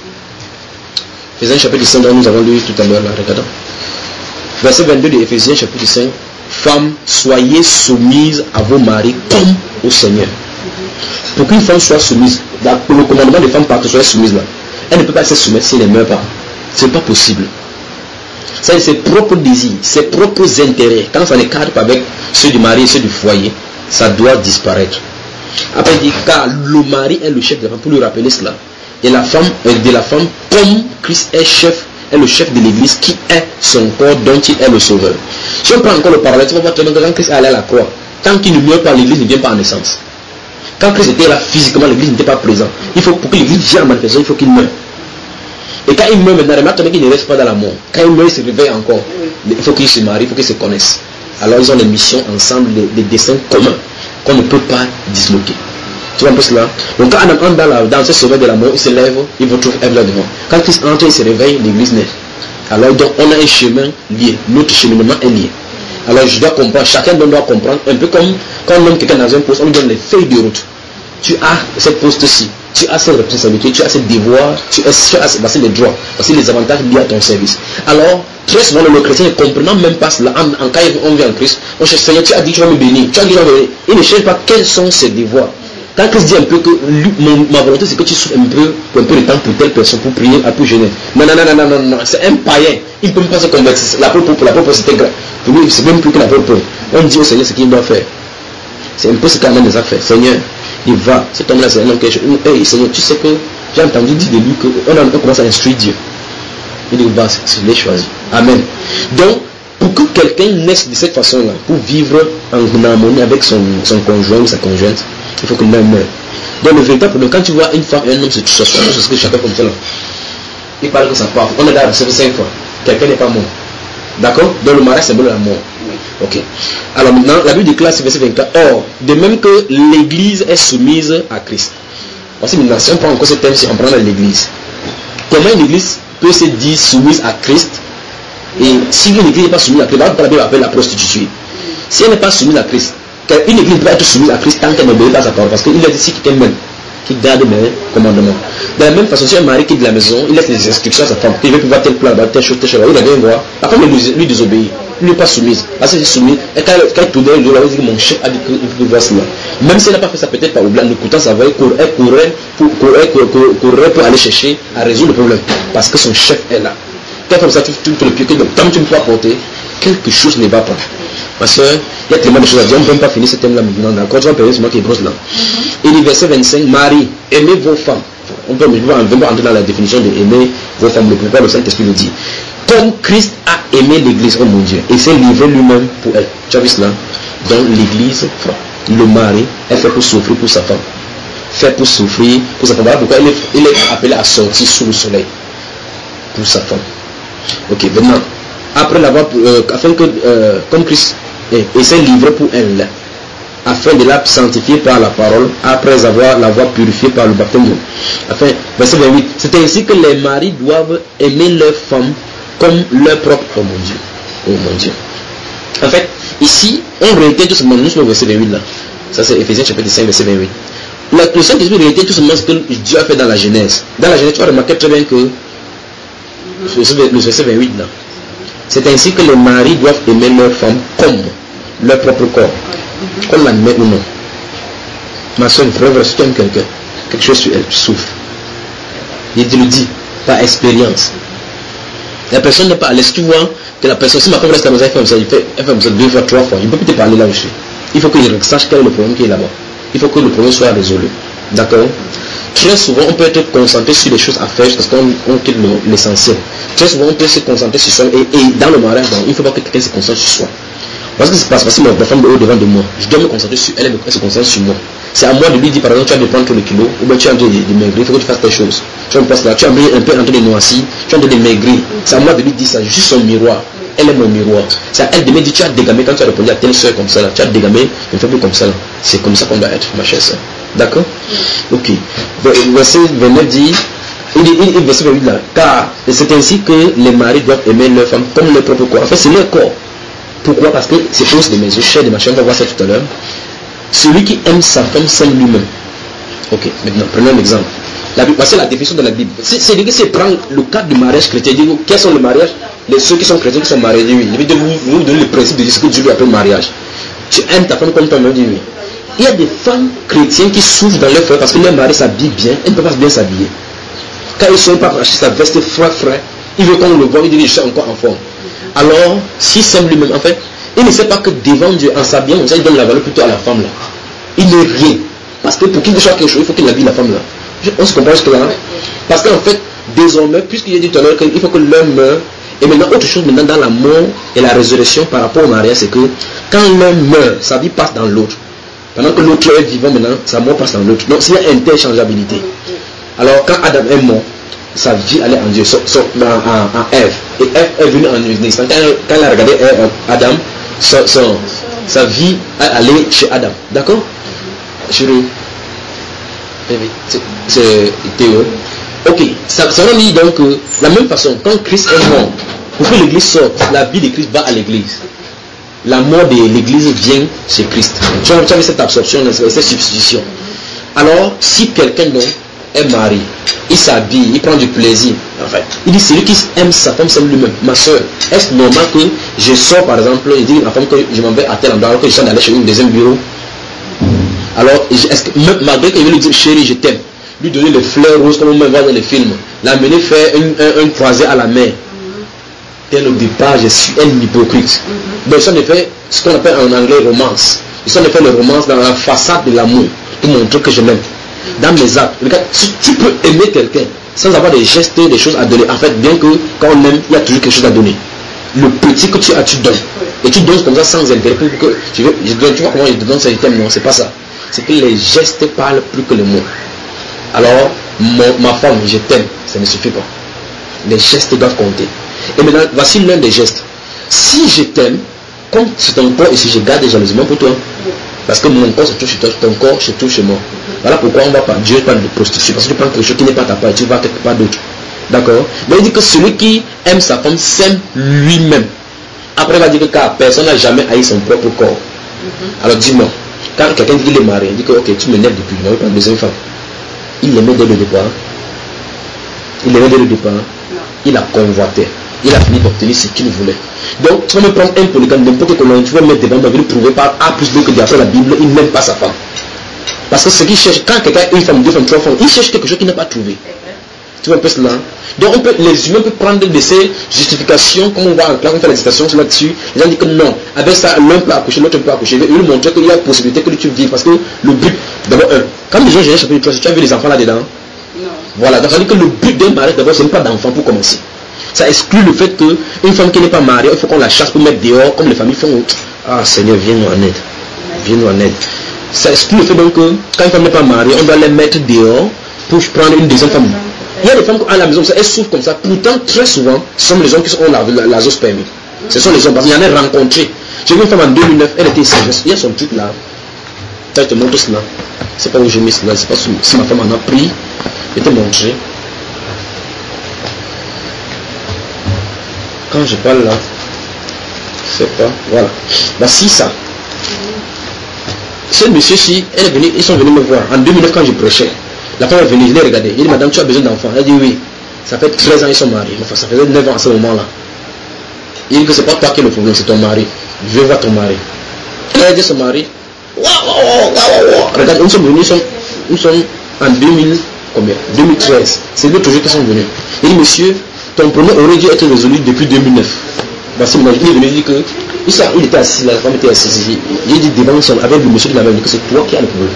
Éphésiens chapitre cinq, nous avons lu tout à l'heure, là, regardons. Verset vingt-deux de Éphésiens chapitre cinq, femmes, soyez soumises à vos maris comme au Seigneur. Pour qu'une femme soit soumise, pour le commandement des femmes partout, soyez soumise là, elle ne peut pas se soumettre si elle ne meurt pas. Ce n'est pas possible. C'est ses propres désirs, ses propres intérêts. Quand ça ne cadre pas avec ceux du mari et ceux du foyer, ça doit disparaître. Après il dit, car le mari est le chef de la femme, pour lui rappeler cela. Et la femme est de la femme, comme Christ est chef, est le chef de l'église, qui est son corps, dont il est le sauveur. Si on prend encore le parallèle, tu vas voir que quand Christ est allé à la croix, tant qu'il ne meurt pas, l'église ne vient pas en naissance. Quand Christ était là physiquement, l'église n'était pas présent. Il faut, pour que l'église vienne en manifestation, il faut qu'il meure. Et quand il meurt maintenant, remarque qu'il ne reste pas dans la mort. Quand il meurt, il se réveille encore. Il faut qu'il se marie, il faut qu'ils se connaissent. Alors ils ont des missions ensemble, des, des desseins communs qu'on ne peut pas disloquer. Tu vois un peu cela? Donc quand Adam entre dans, la, dans ce sommet de la mort, il se lève, il va trouver Ève là devant. Quand Christ entre, il se réveille, l'église naît. Alors donc on a un chemin lié. Notre cheminement est lié. Alors je dois comprendre, chacun doit comprendre, un peu comme quand on nomme quelqu'un dans un poste, on lui donne les feuilles de route. Tu as cette poste-ci, tu as cette responsabilité, tu as ces devoirs, tu as, tu as voici les droits, voici les avantages liés à ton service. Alors, très souvent, le chrétien ne comprend même pas cela. En, en cas où on vient en Christ, on cherche, Seigneur, tu as dit que tu vas me bénir, tu as dit que tu vas me bénir. Il ne cherche pas quels sont ses devoirs. Quand Christ dit un peu que lui, mon, ma volonté, c'est que tu souffres un peu, un peu de temps pour telle personne, pour prier, pour jeûner. Non, non, non, non, non, non, c'est un païen. Il ne peut même pas se convertir. L'apôtre pour l'apôtre, c'était grave. Pour lui, c'est même plus que l'apôtre. On dit au Seigneur ce qu'il doit faire. C'est un peu ce qu'il a des affaires. Seigneur, il va, cet homme-là, c'est un homme que je... Hey, Seigneur, tu sais que j'ai entendu dire de lui qu'on on commence à instruire Dieu. Il dit, va, c'est l'ai choisi. Amen. Donc, pour que quelqu'un naisse de cette façon-là, pour vivre en harmonie avec son, son conjoint ou sa conjointe, il faut que l'un meure. Donc, le véritable problème, quand tu vois une femme et un homme se touchent, c'est ce que chacun comme ça là. Il parle que ça part. On est là, ça fait cinq fois. Quelqu'un n'est pas mort. D'accord? Donc, le mariage, c'est bon la mort. Ok. Alors maintenant, la Bible déclare, verset vingt-quatre, or, de même que l'Église est soumise à Christ. Voici maintenant, si on prend encore ce thème, si on prend l'église, comment une église peut se dire soumise à Christ? Et si une église n'est pas soumise à Christ, la Bible appelle la prostituée. Si elle n'est pas soumise à Christ, une église peut être soumise à Christ tant qu'elle n'obéit pas à sa parole, parce qu'il a dit si quelqu'un même qui garde mes commandements. De la même façon, si un mari quitte de la maison, il laisse les instructions à sa femme, il veut pouvoir tel plan, telle chose, telle chose, il vient voir, la femme lui désobéit, il n'est pas soumise. Parce qu'elle est soumise, et quand elle tourne, il dit que mon chef a dit qu'il faut voir cela. Même si elle n'a pas fait ça peut-être par oubli, en écoutant sa voix, elle courait pour aller chercher à résoudre le problème, parce que son chef est là. Quand comme ça, tu tournes le pied, comme tu me dois porter, quelque chose ne va pas. Parce qu'il y a tellement de choses à dire, on ne peut même pas finir ce thème-là maintenant. D'accord, tu vas payer, c'est moi qui est grosse là. Et le verset vingt-cinq, Marie, aimez vos femmes. On peut même entrer dans la définition de aimer vos femmes. Le pouvoir, le Saint-Esprit le dit. Comme Christ a aimé l'église, oh mon Dieu, et s'est livré lui-même pour elle. Tu as vu cela? Donc l'église, le mari, est fait pour souffrir pour sa femme. Fait pour souffrir pour sa femme. Voilà pourquoi il est, il est appelé à sortir sous le soleil pour sa femme. Ok, maintenant, après l'avoir, euh, afin que, euh, comme Christ, et, et s'est livré pour elle. afin de la sanctifier par la parole, après avoir l'avoir purifiée par le baptême d'eau. Enfin, verset vingt-huit. C'est ainsi que les maris doivent aimer leurs femmes comme leur propre. Oh mon Dieu. Oh mon Dieu. En fait, ici, on réitère tout simplement, nous sommes au verset vingt-huit là. Ça c'est Éphésiens chapitre cinq, verset vingt-huit. La, le Saint-Esprit réitère tout simplement ce que Dieu a fait dans la Genèse. Dans la Genèse, tu vas remarquer très bien que le verset vingt-huit là. C'est ainsi que les maris doivent aimer leurs femmes comme leur propre corps. Qu'on l'admet ou non. Ma soeur, frère, si tu aimes quelqu'un, quelque chose sur elle, tu souffres. Il te le dit, par expérience. La personne n'est pas à l'aise. Tu vois que la personne, si ma femme reste à la maison, elle fait comme ça, il fait, elle fait comme ça deux fois, trois fois. Il ne peut plus te parler là où je suis. Il faut qu'il sache quel est le problème qui est là-bas. Il faut que le problème soit résolu. D'accord? Très souvent, on peut être concentré sur les choses à faire parce qu'on quitte l'essentiel. Très souvent, on peut se concentrer sur soi. Et, et dans le mariage, il ne faut pas que quelqu'un se concentre sur soi. Parce que c'est parce que ma femme est au devant de moi. Je dois me concentrer sur elle, elle se concentre sur moi. C'est à moi de lui dire, par exemple, tu as de prendre tous les kilos, ou bien tu as en train de, de maigrir, il faut que tu fasses telle chose. Tu as, là, tu as un peu en train de noircir, tu as en train de maigrir. C'est à moi de lui dire ça. Je suis son miroir. Elle est mon miroir. C'est à elle de me dire, tu as dégamé quand tu as répondu à telle soeur comme ça là. Tu as dégamé, ne fais plus comme ça là. C'est comme ça qu'on doit être, ma chère soeur. D'accord? Ok. Verset vingt-neuf dit, il dit, il, verset vingt-huit là, car c'est ainsi que les maris doivent aimer leur femme comme leur propre corps. En fait, c'est leur corps. Pourquoi? Parce que c'est fausse de mes yeux, cher de ma chair, on va voir ça tout à l'heure. Celui qui aime sa femme s'aime lui-même. Ok, maintenant, prenons un exemple. La Bible, voici la définition de la Bible. C'est dire que c'est prendre le cadre du mariage chrétien. Dit, quels sont les mariages? Les ceux qui sont chrétiens, qui sont mariés, oui. Je vais vous, vous donner le principe de ce que Dieu lui appelle mariage. Tu aimes ta femme comme toi-même, dit oui. Il y a des femmes chrétiennes qui souffrent dans leur frère parce que leur mari s'habille bien, elles ne peuvent pas bien s'habiller. Quand ils ne sont pas acheter sa veste frais, frais, il veut qu'on le voit, il dit, je suis encore en forme. Alors, s'il s'aime lui-même, en fait, il ne sait pas que devant Dieu, en s'habillant, il donne la valeur plutôt à la femme là. Il n'est rien. Parce que pour qu'il fasse quelque chose, il faut qu'il habille la femme là. On se comprend jusque là. Parce qu'en fait, désormais, puisqu'il a dit tout à l'heure qu'il faut que l'homme meure, et maintenant, autre chose maintenant dans la mort et la résurrection par rapport au mariage, c'est que quand l'homme meurt, sa vie passe dans l'autre. Pendant que l'autre est vivant maintenant, sa mort passe dans l'autre. Donc, s'il y a interchangeabilité. Alors, quand Adam est mort, sa vie allait en Dieu, so, so, en, en, en Ève. Et Ève est venue en un instant. Quand, quand elle a regardé euh, Adam, so, so, sa vie allait chez Adam. D'accord? Chérie. C'est Théo. Ok. Ça, ça dit donc que, la même façon, quand Christ est mort, pour que l'église sorte, la vie de Christ va à l'église. La mort de l'église vient chez Christ. Tu as vu cette absorption, cette substitution. Alors, si quelqu'un donc est marié, il s'habille, il prend du plaisir. En fait, il dit celui qui aime sa femme, c'est lui-même. Ma soeur, est-ce normal que je sors par exemple, il dit à ma femme que je m'en vais à tel endroit alors que je suis allé chez une deuxième bureau? Alors, est-ce que malgré qu'il veut lui dire chérie, je t'aime, lui donner les fleurs roses comme on me voit dans les films, l'amener faire un, un, un croisé à la mer, dès le départ, je suis un hypocrite. Donc, ça ne fait ce qu'on appelle en anglais romance. Ça ne fait le romance dans la façade de l'amour pour montrer que je l'aime. Dans mes actes, regarde, si tu peux aimer quelqu'un sans avoir des gestes, des choses à donner. En fait, bien que quand on aime, il y a toujours quelque chose à donner. Le petit que tu as, tu donnes. Et tu donnes comme ça sans intérêt. Pour que tu, veux, je donne, tu vois comment je te donne ça, je t'aime. Non, c'est pas ça. C'est que les gestes parlent plus que les mots. Alors, mon, ma femme, je t'aime, ça ne suffit pas. Les gestes doivent compter. Et maintenant, voici l'un des gestes. Si je t'aime, comme c'est ton corps, et si je garde jalousement pour toi, parce que mon corps se touche chez toi, ton corps se touche chez moi. Voilà pourquoi on va pas, Dieu parle de prostitution, parce que tu prends quelque chose qui n'est pas ta part et tu vas quelque part d'autre. D'accord? Mais il dit que celui qui aime sa femme s'aime lui-même. Après, il va dire que car personne n'a jamais haï son propre corps. Mm-hmm. Alors dis-moi, quand quelqu'un dit qu'il est marié, il dit que ok, tu me lèves depuis, je ne veux pas une deuxième femme. Il l'aimait dès le départ. Il l'aimait dès le départ. Non. Il a convoité. Il a fini d'obtenir ce qu'il voulait. Donc, tu vas me prendre un polygame, n'importe comment, tu vas mettre devant, tu vas prouver par A plus B que d'après la Bible, il n'aime pas sa femme. Parce que ce qu'il cherche, quand quelqu'un a une femme, deux femmes, trois femmes, il cherche quelque chose qu'il n'a pas trouvé. Tu vois un peu cela? Donc, on peut, les humains peuvent prendre de ces justifications, comme on voit en classe, on fait les citations là-dessus. Les gens disent que non, avec ça, l'un peut accoucher, l'autre peut accoucher. Il veut montrer qu'il y a possibilité que tu vives. Parce que le but, d'abord, un, quand les gens gèrent chapitre trois, tu as vu les enfants là-dedans? Non. Voilà, donc ça veut dire que le but d'un mariage, d'abord, ce n'est pas d'enfant pour commencer. Ça exclut le fait qu'une femme qui n'est pas mariée, il faut qu'on la chasse pour mettre dehors, comme les familles font. Ah Seigneur, viens-nous en aide. Viens-nous en aide. Ça exclut le fait donc que quand une femme n'est pas mariée, on doit les mettre dehors pour prendre une deuxième femme. Il y a des femmes à la maison, elles souffrent comme ça. Pourtant, très souvent, ce sont les hommes qui ont la, la, la zoospermie. Ce sont les hommes, parce qu'il y en a rencontré. J'ai vu une femme en deux mille neuf, elle était sagesse. Il y a son truc là. Ça, je te montre cela. C'est pas où j'ai mis cela, c'est pas si ma femme en a pris. Je vais te montrer. Quand je parle là, je sais pas, voilà. Voici ça. Ce monsieur-ci, elle est venue, ils sont venus me voir. En deux mille neuf, quand je prêchais, la femme est venue, je l'ai regardée. Il dit, madame, tu as besoin d'enfants? Elle a dit oui. Ça fait treize ans ils sont mariés. Enfin, ça faisait neuf ans à ce moment-là. Il dit que c'est pas toi qui es le problème, c'est ton mari. Je veux voir ton mari. Elle a dit son mari. Waouh, waouh, waouh, waouh. Regarde, nous sommes venus, nous sommes, nous sommes en deux mille, combien? deux mille treize. C'est l'autre jour qu'ils sont venus. Il dit, monsieur, ton problème aurait dû être résolu depuis deux mille neuf. Voici, il est venu dire que, il était assis là, la femme était assise. Il dit devant son, avec le monsieur qui l'avait dit que c'est toi qui as le problème.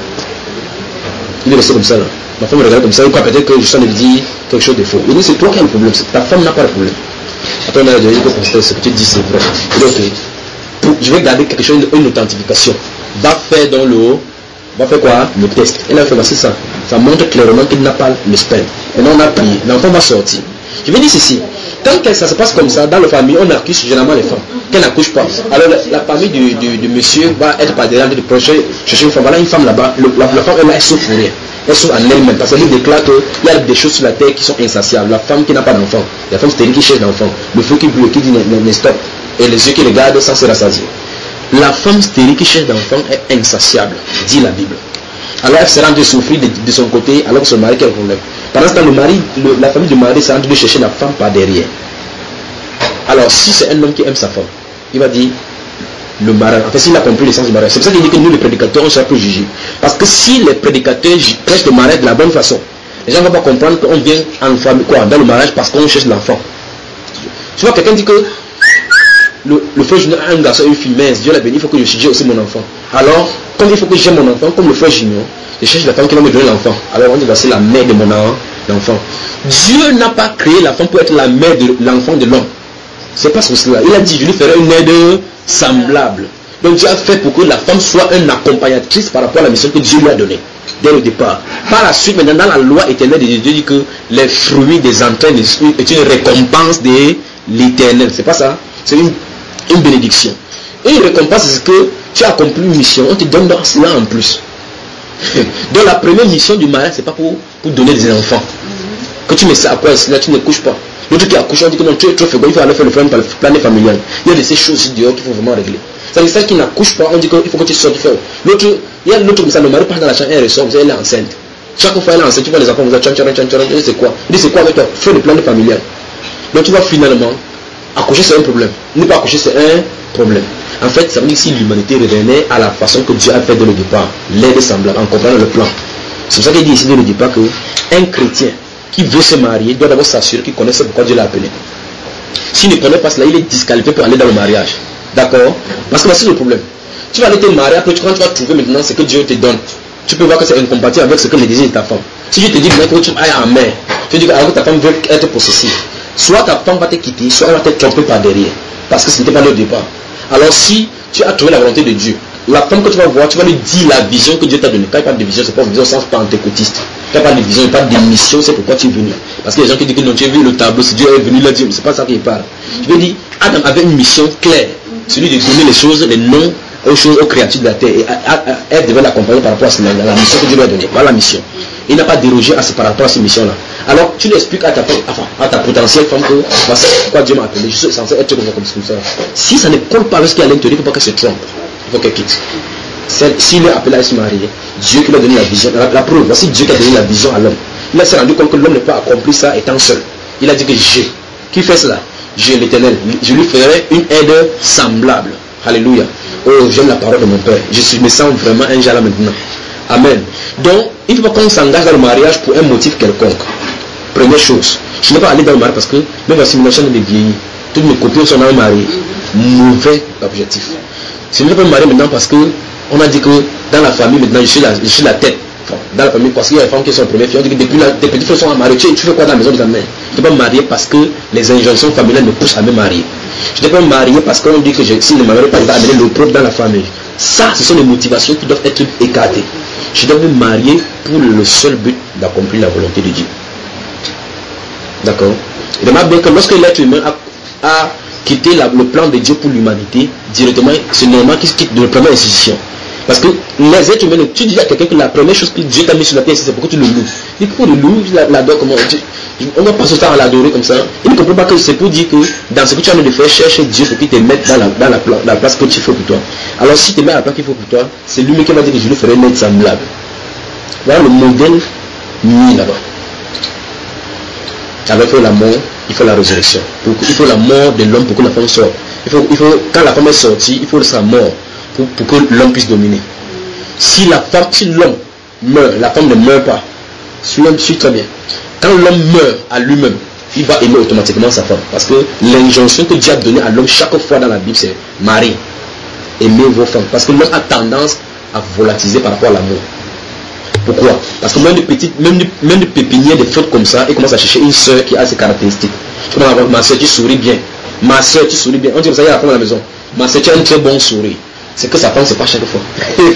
Il est resté comme ça là. Ma femme me regarde comme ça, il croit peut-être que je suis en train de dire quelque chose de faux. Il dit c'est toi qui as le problème, ta femme n'a pas le problème. Après on a dit que constater ce que tu dis c'est vrai. Il dit ok, pour, je vais garder quelque chose, une authentification. Va faire dans le haut, va faire quoi? Le test. Elle a fait voici ça. Ça montre clairement qu'il n'a pas le sperme. Maintenant on a prié, l'enfant va sortir. Je vais dire ceci, tant que ça se passe comme ça, dans la famille, on accuse généralement les femmes, qu'elles n'accouchent pas. Alors la, la famille du, du, du monsieur va être par derrière de projet, chercher une femme. Voilà une femme là-bas, la, la femme elle, elle souffre rien. Elle souffre en elle-même, parce qu'elle déclare qu'il y a des choses sur la terre qui sont insatiables. La femme qui n'a pas d'enfant, la femme stérile qui cherche d'enfant, le feu qui brûle, qui dit ne stop, et les yeux qui regardent sans se rassasier. La femme stérile qui cherche d'enfant est insatiable, dit la Bible. Alors elle sera en train de souffrir de, de son côté, alors que son mari qui a le problème. Pendant ce temps, le mari, le, la famille du mari sera en train de chercher la femme par derrière. Alors si c'est un homme qui aime sa femme, il va dire le mariage. En fait, s'il a compris l'essence du mariage, c'est pour ça qu'il dit que nous les prédicateurs, on sera plus jugés. Parce que si les prédicateurs prêchent le mariage de la bonne façon, les gens ne vont pas comprendre qu'on vient en famille, quoi, dans le mariage parce qu'on cherche l'enfant. Tu vois, quelqu'un dit que le, le frère Junior a un garçon et une fille mince, Dieu l'a béni, il faut que je cherche aussi mon enfant. Alors, comme il faut que j'aime mon enfant, comme le frère Junior, je cherche la femme qui va me donner l'enfant. Alors on dit voici la mère de mon enfant. Dieu n'a pas créé la femme pour être la mère de l'enfant de l'homme. C'est pas ce cela. Il a dit je lui ferai une aide semblable. Donc Dieu a fait pour que la femme soit une accompagnatrice par rapport à la mission que Dieu lui a donnée dès le départ. Par la suite, maintenant dans la loi éternelle de Dieu, Dieu dit que les fruits des entrailles est une récompense de l'éternel. C'est pas ça. C'est une, une bénédiction. Et une récompense, c'est que tu as accompli une mission. On te donne dans cela en plus. Donc la première mission du mariage, c'est pas pour, pour donner des enfants. Que tu mets ça à quoi, là tu ne couches pas. L'autre qui accouche, on dit que non, tu es trop faible, il faut aller faire le plan familial. Il y a de ces choses dehors qu'il faut vraiment régler. C'est ça qui n'accouche pas, on dit qu'il faut que tu sortes faire. L'autre, il y a l'autre comme ça, le mari part dans la chambre, elle ressort, elle est enceinte. Chaque fois elle est enceinte, tu vois les enfants, vous êtes tchan tchan tchan tchan, c'est quoi? Il dit c'est quoi avec toi? Fais le plan familial. Donc tu vois finalement, accoucher c'est un problème. Ne pas accoucher c'est un problème. En fait, ça veut dire que si l'humanité revenait à la façon que Dieu a fait dès le départ, l'aide semblable, en comprenant le plan. C'est pour ça qu'il dit ici dès le départ qu'un chrétien qui veut se marier doit d'abord s'assurer qu'il connaisse pourquoi Dieu l'a appelé. S'il ne connaît pas cela, il est disqualifié pour aller dans le mariage. D'accord? Parce que c'est le problème. Tu vas aller te marier, après quand tu vas trouver maintenant ce que Dieu te donne, tu peux voir que c'est incompatible avec ce que les désirs de ta femme. Si je te dis maintenant que tu ailles en mer, tu dis que alors que ta femme veut être possessive, soit ta femme va te quitter, soit elle va te tromper par derrière. Parce que ce n'était pas le départ. Alors si tu as trouvé la volonté de Dieu, la femme que tu vas voir, tu vas lui dire la vision que Dieu t'a donnée. Quand il parle de vision, c'est pas une vision au sens pentecôtiste. Quand il parle de vision, il parle de mission, c'est pourquoi tu es venu. Parce que les gens qui disent que non, tu as vu le tableau, si Dieu est venu là, c'est pas ça qu'il parle. Je veux dire, Adam avait une mission claire, celui de donner les choses, les noms aux choses, aux créatures de la terre. Et elle devait l'accompagner par rapport à cela, la mission que Dieu lui a donnée. Voilà la mission. Il n'a pas dérogé à ce, par rapport à ces missions-là. Alors, tu lui expliques à ta, enfin, à ta potentielle femme que voici pourquoi Dieu m'a appelé. Je suis censé être comme ça, comme ça. Si ça ne colle pas avec ce qu'il y a à l'intérieur, il ne faut pas qu'elle se trompe. Il faut qu'elle quitte. S'il est appelé à se marier, Dieu qui lui a donné la vision, la, la preuve, voici Dieu qui a donné la vision à l'homme. Il s'est rendu compte que l'homme ne peut accomplir ça étant seul. Il a dit que j'ai. Qui fait cela? J'ai l'Éternel. Je lui ferai une aide semblable. Alléluia. Oh, j'aime la parole de mon Père. Je suis, me sens vraiment un genre maintenant. Amen. Donc, il ne faut pas qu'on s'engage dans le mariage pour un motif quelconque. Première chose, je ne vais pas aller dans le mariage parce que même la simulation de mes vieillis, toutes mes copines sont dans le mariage. Mauvais objectif. Je ne vais pas me marier maintenant parce que on a dit que dans la famille maintenant je suis la, je suis la tête. Enfin, dans la famille parce qu'il y a des femmes qui sont premières filles, on dit que depuis la, tes petites filles sont à marier. Tu, tu fais quoi dans la maison de ta mère? Je ne vais pas me marier parce que les injonctions familiales me poussent à me marier. Je ne vais pas me marier parce qu'on dit que je, si ne me marie pas, je vais amener l'opprobre dans la famille. Ça, ce sont les motivations qui doivent être écartées. Je dois me marier pour le seul but d'accomplir la volonté de Dieu. D'accord? Il remarque bien que lorsque l'être humain a, a quitté la, le plan de Dieu pour l'humanité, directement, c'est normal qu'il quitte de la première institution. Parce que les êtres humains, tu dis à quelqu'un que la première chose que Dieu t'a mis sur la terre, c'est pour que tu le loues. Il faut le louer, tu l'adores comment. On va pas se faire à l'adorer comme ça. Il ne comprend pas que c'est pour dire que dans ce que tu as envie de faire, cherche Dieu pour qu'il te mette dans la, dans la, la place que tu fais pour toi. Alors si tu te mets à la place qu'il faut pour toi, c'est lui qui va dire que je lui ferai un être semblable. Voilà le modèle mis là-bas. Avec la mort, il faut la résurrection. Il faut la mort de l'homme pour que la femme sorte. Il faut, il faut, quand la femme est sortie, il faut sa mort pour, pour que l'homme puisse dominer. Si la femme, si l'homme meurt, la femme ne meurt pas. Suis-moi, suis très bien. Quand l'homme meurt à lui-même, il va aimer automatiquement sa femme. Parce que l'injonction que Dieu a donnée à l'homme chaque fois dans la Bible, c'est Marie, aimez vos femmes. Parce que l'homme a tendance à volatiliser par rapport à l'amour. Pourquoi? Parce que même des petites, même des, même des pépinières de fautes comme ça, il commence à chercher une soeur qui a ses caractéristiques. Tu peux avoir ma soeur, tu souris bien. Ma soeur, tu souris bien. On dit comme ça, il y a la femme à la maison. Ma soeur, tu as un très bon sourire. C'est que sa femme, c'est pas chaque fois.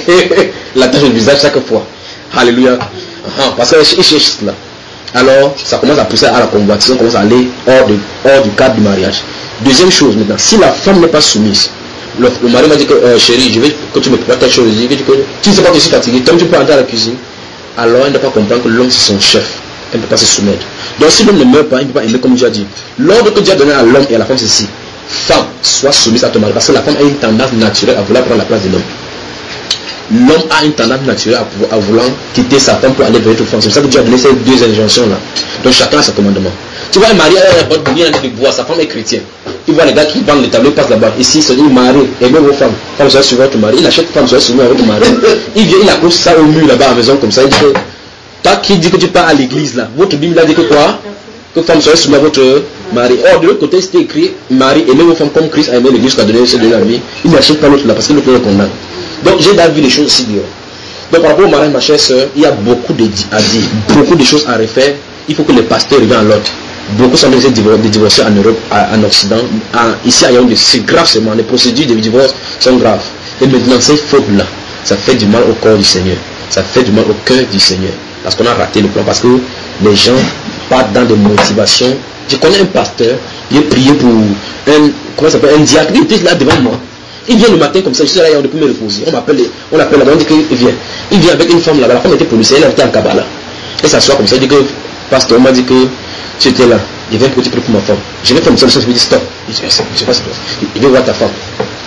La tâche du visage chaque fois. Alléluia. Ah, parce qu'elle cherche cela. Alors, ça commence à pousser à la convoitise, on commence à aller hors, de, hors du cadre du mariage. Deuxième chose maintenant, si la femme n'est pas soumise, le, le mari m'a dit que euh, chérie, je veux que tu me prépares telle chose. Je dis que tu ne sais pas que je suis fatigué, comme tu peux entrer à la cuisine. Alors elle ne doit pas comprendre que l'homme c'est son chef. Elle ne peut pas se soumettre. Donc si l'homme ne meurt pas, il ne peut pas aimer comme Dieu a dit. L'ordre que Dieu a donné à l'homme et à la femme, c'est ceci. Femme, sois soumise à ton mari. Parce que la femme a une tendance naturelle à vouloir prendre la place de l'homme. L'homme a une tendance naturelle à, à vouloir quitter sa femme pour aller vers une femme. C'est pour ça que Dieu a donné ces deux injonctions-là. Donc chacun a son commandement. Tu vois, un mari a un botte de bien de bois, sa femme est chrétienne. Il voit les gars qui vendent les tableaux, passent là-bas. Ici, il se dit, mari, aimez vos femmes. Femme, soyez suivant votre mari. Il achète femme, soyez suivant votre mari. Il vient, il accroche ça au mur là-bas à la maison comme ça. Il dit que, toi qui dis que tu pars à l'église là, votre Bible a dit que quoi? Que femme, soyez suivant votre mari. Or, de l'autre côté, c'était écrit, mari, aimez vos femmes comme Christ a aimé l'église qui a donné ses deux amis. Il n'achète pas l'autre là parce que l'autre le condamne. Donc, j'ai vu les choses aussi dehors. Donc, par rapport au mariage, ma chère soeur, il y a beaucoup de, à dire, beaucoup de choses à refaire. Il faut que les pasteurs reviennent à l'ordre. Beaucoup sont des divorcés en Europe, en Occident. En, ici, à Yaoundé, c'est grave seulement. Les procédures de divorce sont graves. Et maintenant, ces fautes-là, ça fait du mal au corps du Seigneur. Ça fait du mal au cœur du Seigneur. Parce qu'on a raté le plan. Parce que les gens partent dans des motivations. Je connais un pasteur, il a prié pour un, comment ça s'appelle, un diacre. Il était là devant moi. Il vient le matin comme ça, je suis là, on peut me reposer. On m'appelle, on l'appelle là-bas, on dit qu'il vient. Il vient avec une femme là-bas. La femme était policière, elle était en Kabbalah. Elle s'assoit comme ça, il dit que, pasteur, on m'a dit que tu étais là. Il vient un petit peu pour ma femme. Je vais faire une solution, je lui dis stop. Il dit, je sais pas si toi. Il veut voir ta femme.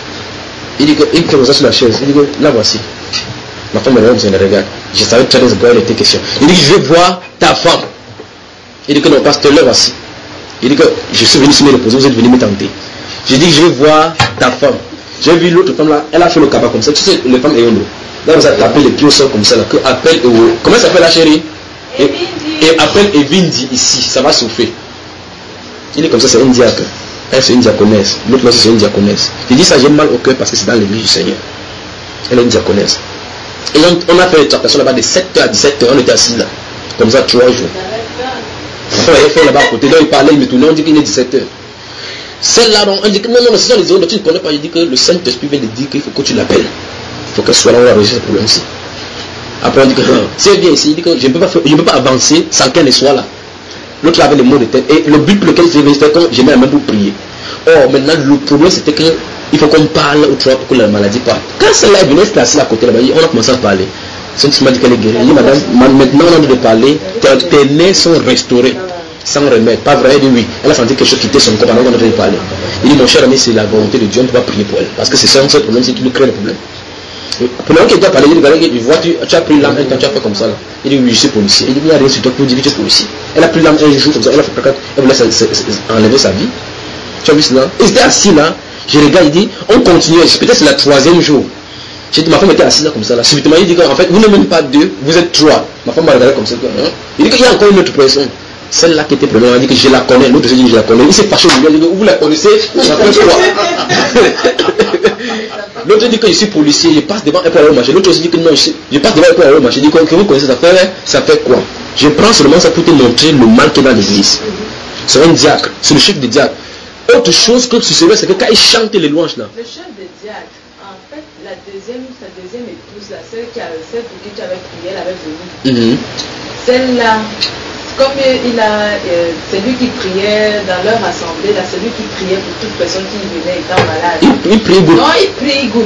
Il dit que, il fait comme ça sur la chaise. Il dit que, là voici. Ma femme elle me regarde. Je savais très bien de quoi elle était question. Il dit que je vais voir ta femme. Il dit que non, pasteur, là voici. Il dit que je suis venu se me reposer, vous êtes venu me tenter. Je dis que je vais voir ta femme. J'ai vu l'autre femme là, elle a fait le cabas comme ça. Tu sais, les femmes ayant l'eau. Là, vous avez tapé les pieds au sol comme ça là. Que appelle Ewo. Comment ça s'appelle la chérie? Et, et appelle Evindi ici, ça va souffler. Il est comme ça, c'est une diacre. Elle, c'est une diaconesse. L'autre là, c'est une diaconesse. Je dis ça, j'ai mal au cœur parce que c'est dans l'église du Seigneur. Elle est une diaconesse. Et on, on a fait une tractation là-bas de sept heures à dix-sept heures. On était assis là. Comme ça, trois jours. On avait fait là-bas à côté. Donc il parlait, il me tournait, on dit qu'il est dix-sept heures. Celle-là, on dit que non, non, ce sont les autres, tu ne connais pas. Je dis que le Saint-Esprit vient de dire qu'il faut que tu l'appelles. Il faut qu'elle soit là, on va résoudre ce problème-ci. Après on dit que c'est bien ici, il dit que je ne peux pas faire, je ne peux pas avancer sans qu'elle ne soit là. L'autre avait les mots de tête. Et le but pour lequel il c'était quand je mets la main pour prier. Or maintenant le problème c'était que il faut qu'on parle au trois pour que la maladie parte. Quand celle-là est venue, c'était assise à côté là-bas, on a commencé à parler. Saint-Esprit m'a dit qu'elle est guérie. Il dit madame, maintenant on a envie de parler, tes nez sont restaurés. Sans remède, pas vrai, il dit oui. Elle a senti quelque chose quitter son corps pendant qu'on a parler. Il dit mon cher ami, c'est la volonté de Dieu, on ne peut pas prier pour elle. Parce que c'est ça, ce problème, c'est qui nous crée le problème. Pendant qu'il doit parler, il dit, il voit, tu, tu as pris l'âme un temps, tu as fait comme ça là. Il dit oui, je suis policier. Il dit, il n'y a rien sur toi pour dire que tu es policier. Elle a pris l'âme un jour comme ça, elle a fait plaquette, elle voulait enlever sa vie. Tu as vu cela? Il était assis là, je regarde, il dit, on continue, peut-être c'est la troisième jour. J'ai dit, ma femme était assise là comme ça là. Subitement, il dit qu'en fait, vous n'êtes même pas deux, vous êtes trois. Ma femme m'a regardé comme ça. Hein? Il dit qu'il y a encore une autre personne. Celle-là qui était première, on a dit que je la connais, l'autre dit que je la connais. Il s'est fâché de lui, il dit que vous la connaissez, ça fait quoi? L'autre dit que je suis policier, je passe devant elle pour aller au marché. L'autre aussi dit que non, je, je passe devant elle pour aller au marché. Je dis que vous connaissez ça fait, ça fait quoi? Je prends seulement ça pour te montrer le mal qu'il y a dans l'église. C'est un diacre, c'est le chef des diacres. Autre chose que tu sais, c'est que quand il chante les louanges là. Le chef des diacres, en fait, la deuxième, sa deuxième épouse, là, celle, qui a, celle pour qui tu avais prié, elle avait venu. Mm-hmm. Celle-là, comme il a, euh, celui qui priait dans leur assemblée, là, celui qui priait pour toute personne qui venait étant malade. Il, il prie goutte. Non, il prie goutte.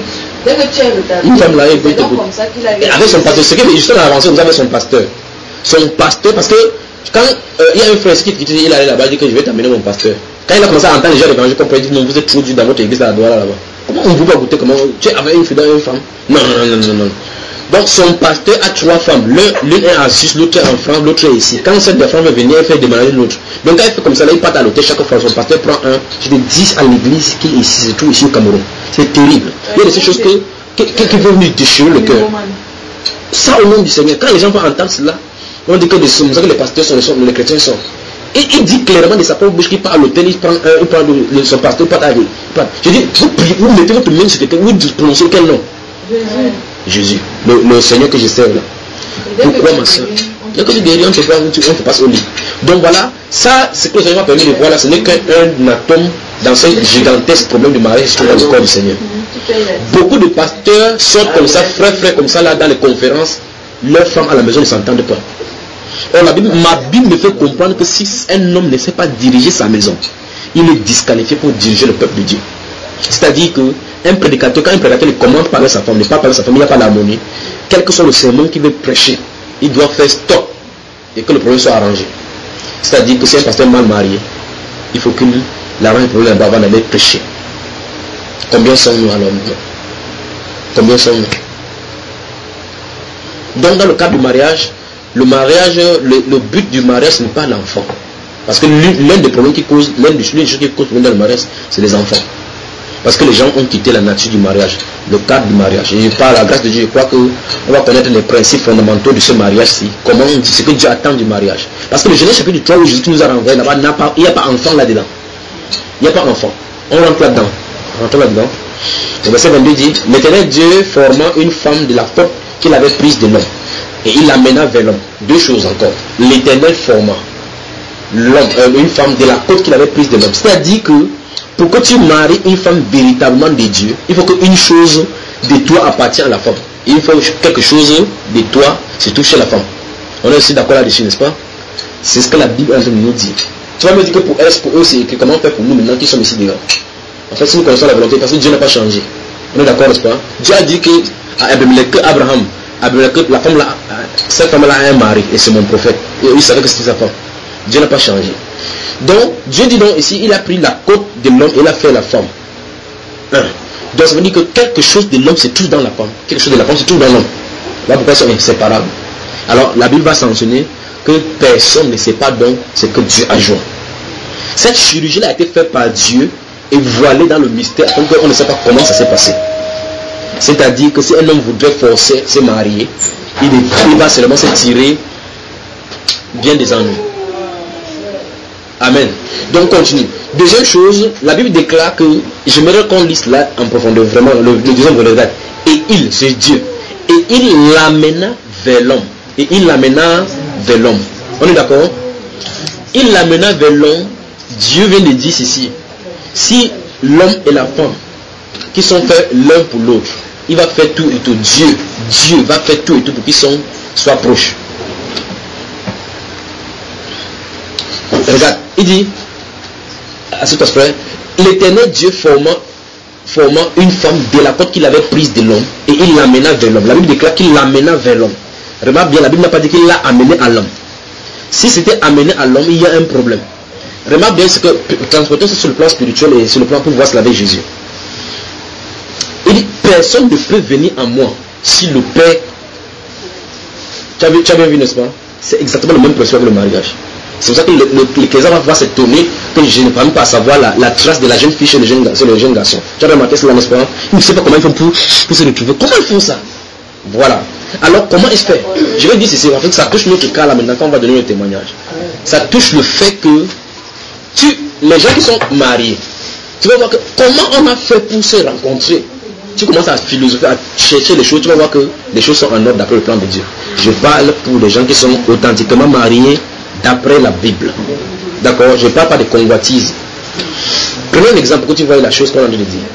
Dès que tu es retardé, une femme là, elle peut c'est te donc comme ça qu'il a eu. Et avec son pasteur, ce qui est justement avancé, vous avez son pasteur. Son pasteur, parce que quand euh, il y a un frère qui dit, il allait là-bas, il dit que je vais t'amener mon pasteur. Quand il a commencé à entendre les gens l'évangile, il dit non, vous êtes trop dur dans votre église là-bas. Là, comment on ne peut pas goûter, comment tu es avec une fille, une femme? Non, non, non, non, non. Donc son pasteur a trois femmes. L'une est à Suisse, l'autre est en France, l'autre est ici. Quand cette femme veut venir, elle fait déménager l'autre. Donc quand il fait comme ça, là, il part à l'hôtel chaque fois. Son pasteur prend un, je dis dix à l'église qui est ici, c'est tout ici au Cameroun. C'est terrible. Il y a des choses que, qui, qui, qui vont nous déchirer le cœur. Ça au nom du Seigneur. Quand les gens vont entendre cela, on dit que les, que les pasteurs sont, les, les chrétiens sont. Et il dit clairement de sa propre bouche qu'il part à l'hôtel, il prend un, il prend le, son pasteur, il part à l'hôtel. Je dis, vous, vous mettez votre main sur quelqu'un, vous prononcez quel nom? Jésus. Jésus, le, le Seigneur que je sers là. Pourquoi ma soeur? Dès que tu guéris, on te, on te passe au lit. Donc voilà, ça, ce que le Seigneur m'a permis de voir là, ce n'est qu'un atome dans ce gigantesque problème de mariage qui est dans le corps du Seigneur. Beaucoup de pasteurs sortent comme ça, frères, frères, comme ça là dans les conférences, leurs femmes à la maison ne s'entendent pas. Or, la Bible, ma Bible me fait comprendre que si un homme ne sait pas diriger sa maison, il est disqualifié pour diriger le peuple de Dieu. C'est-à-dire que un prédicateur, quand un prédicateur ne commande pas avec sa femme, ne parle pas avec sa femme, il n'y a pas d'harmonie, quel que soit le sermon qu'il veut prêcher, il doit faire stop et que le problème soit arrangé. C'est-à-dire que si un pasteur mal marié, il faut qu'il arrange le problème avant d'aller prêcher. Combien sommes-nous alors? Combien sommes-nous? Donc dans le cadre du mariage, le mariage, le, le but du mariage, ce n'est pas l'enfant. Parce que l'un des problèmes qui cause, l'un des choses qui cause dans le mariage, c'est les enfants. Parce que les gens ont quitté la nature du mariage, le cadre du mariage. Et par la grâce de Dieu, je crois qu'on va connaître les principes fondamentaux de ce mariage-ci. Comment on dit, ce que Dieu attend du mariage. Parce que le Genèse chapitre trois où Jésus nous a renvoyé là-bas, il n'y a pas enfant là-dedans. Il n'y a pas enfant. On rentre là-dedans. On rentre là-dedans. Le verset vingt-deux dit, l'Éternel Dieu formant une femme de la côte qu'il avait prise de l'homme. Et il l'amena vers l'homme. Deux choses encore. L'Éternel formant l'homme, euh, une femme de la côte qu'il avait prise de l'homme. C'est-à-dire que pour que tu maries une femme véritablement de Dieu, il faut qu'une chose de toi appartienne à la femme. Il faut quelque chose de toi se touche à la femme. On est aussi d'accord là-dessus, n'est-ce pas? C'est ce que la Bible nous dit. Tu vas me dire que pour elle, pour eux, c'est écrit. Comment faire pour nous maintenant qui sommes ici dehors? En fait, si nous connaissons la volonté, parce que Dieu n'a pas changé. On est d'accord, n'est-ce pas? Dieu a dit que à Abraham, la femme là, cette femme-là a un mari et c'est mon prophète. Et il savait que c'était sa femme. Dieu n'a pas changé. Donc, Dieu dit donc ici, il a pris la côte de l'homme et il a fait la femme. Un. Donc, ça veut dire que quelque chose de l'homme se trouve dans la femme. Quelque chose de la femme se trouve dans l'homme. Là, pourquoi ils sont inséparables? Alors, la Bible va sanctionner que personne ne sait pas donc ce que Dieu a joint. Cette chirurgie-là a été faite par Dieu et voilée dans le mystère, donc on ne sait pas comment ça s'est passé. C'est-à-dire que si un homme voudrait forcer se marier, il, est, il va seulement se tirer bien des ennuis. Amen. Donc continue. Deuxième chose, la Bible déclare que, j'aimerais qu'on lise là en profondeur, vraiment, le, le deuxième volet. Et il, c'est Dieu. Et il l'amena vers l'homme. Et il l'amena vers l'homme. On est d'accord? Il l'amena vers l'homme. Dieu vient de dire ceci. Si l'homme et la femme, qui sont faits l'un pour l'autre, il va faire tout et tout. Dieu, Dieu va faire tout et tout pour qu'ils soient proches. Regarde, il dit à cet aspect, l'Éternel Dieu formant, formant une femme de la côte qu'il avait prise de l'homme et il l'amena vers l'homme. La Bible déclare qu'il l'amena vers l'homme. Remarque bien, la Bible n'a pas dit qu'il l'a amené à l'homme. Si c'était amené à l'homme, il y a un problème. Remarque bien ce que transportons sur le plan spirituel et sur le plan pour voir cela avec Jésus. Il dit, personne ne peut venir à moi si le Père... Tu as, vu, tu as bien vu, n'est-ce pas? C'est exactement le même principe avec le mariage. C'est pour ça que le, le, le Kézar va pouvoir s'étonner que je ne parle pas à savoir la, la trace de la jeune fille chez le jeune, chez le jeune garçon. Tu as remarqué cela, n'est-ce pas? Il ne sait pas comment ils font pour, pour se retrouver. Comment ils font ça? Voilà. Alors, comment est-ce fait? Je vais dire ceci, en fait, ça touche notre cas là maintenant quand on va donner le témoignage. Ça touche le fait que tu, les gens qui sont mariés, tu vas voir que comment on a fait pour se rencontrer. Tu commences à philosopher, à chercher les choses, tu vas voir que les choses sont en ordre d'après le plan de Dieu. Je parle pour les gens qui sont authentiquement mariés d'après la Bible. D'accord? Je ne parle pas de convoitise. Prenez un exemple pour que tu vois la chose qu'on a dit de dire.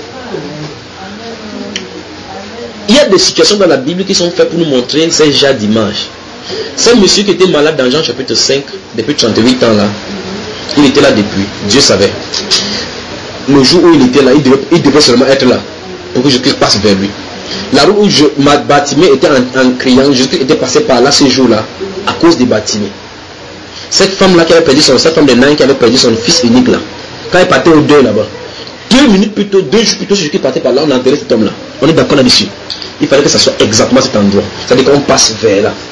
Il y a des situations dans la Bible qui sont faites pour nous montrer ces genres d'images. C'est un monsieur qui était malade dans Jean chapitre cinq, depuis trente-huit ans là. Il était là depuis. Dieu savait. Le jour où il était là, il devait, il devait seulement être là pour que je passe vers lui. La rue où je, ma Batimée était en, en criant, Jésus était passé par là ce jour-là, à cause des Batimée. Cette femme-là qui avait perdu son, cette femme de Nain qui avait perdu son fils unique là, quand elle partait au deuil là-bas, deux minutes plus tôt, deux jours plus tôt, Jésus qui partait par là, on a enterré cet homme-là. On est d'accord là-dessus. Il fallait que ça soit exactement cet endroit. C'est-à-dire qu'on passe vers là.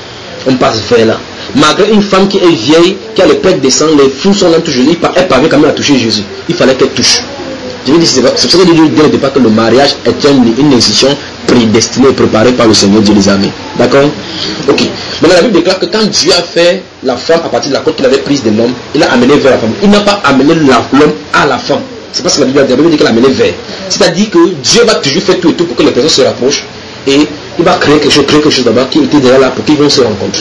On passe vers là. Malgré une femme qui est vieille, qui a le pec des sangs, les fous sont là toujours. Elle parvient quand même à toucher Jésus. Il fallait qu'elle touche. Je veux dire, c'est pour ça que Dieu dit au départ que le mariage est une, une institution prédestinée et préparée par le Seigneur Dieu des armées. D'accord? Ok. Maintenant, la Bible déclare que quand Dieu a fait la femme à partir de la côte qu'il avait prise de l'homme, il l'a amené vers la femme. Il n'a pas amené l'homme à la femme. C'est parce que la Bible, la Bible dit qu'il l'a amené vers. C'est-à-dire que Dieu va toujours faire tout et tout pour que les personnes se rapprochent et il va créer quelque chose, créer quelque chose d'abord qui était déjà là pour qu'ils vont se rencontrer.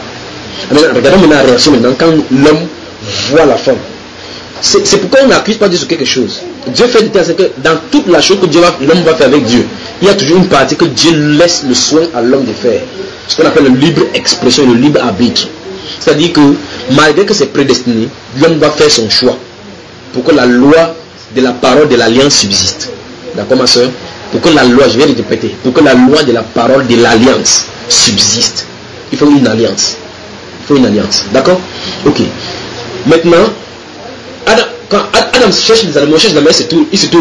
Alors, regardons maintenant la réaction maintenant quand l'homme voit la femme. C'est pourquoi on n'accuse pas Dieu sur quelque chose. Dieu fait du temps, c'est que dans toute la chose que Dieu va, l'homme va faire avec Dieu, il y a toujours une partie que Dieu laisse le soin à l'homme de faire. Ce qu'on appelle le libre expression, le libre arbitre. C'est-à-dire que malgré que c'est prédestiné, l'homme va faire son choix pour que la loi de la parole de l'alliance subsiste. D'accord ma soeur? Pour que la loi, je viens de te répéter, pour que la loi de la parole de l'alliance subsiste, il faut une alliance. Il faut une alliance. D'accord? Ok. Maintenant, Adam, quand Adam cherche les animaux, cherche la mer, il se tourne.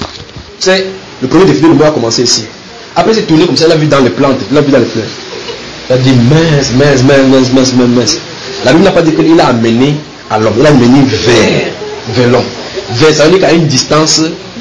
C'est le premier défi de moi a commencé ici. Après, il s'est tourné comme ça, il a vu dans les plantes, il a vu dans les fleurs. Il a dit mince, mince, mince, mince, mince, mince. La Bible n'a pas dit qu'il a amené à l'homme, il a amené vers, vers l'homme. Vers, ça veut dire qu'à une distance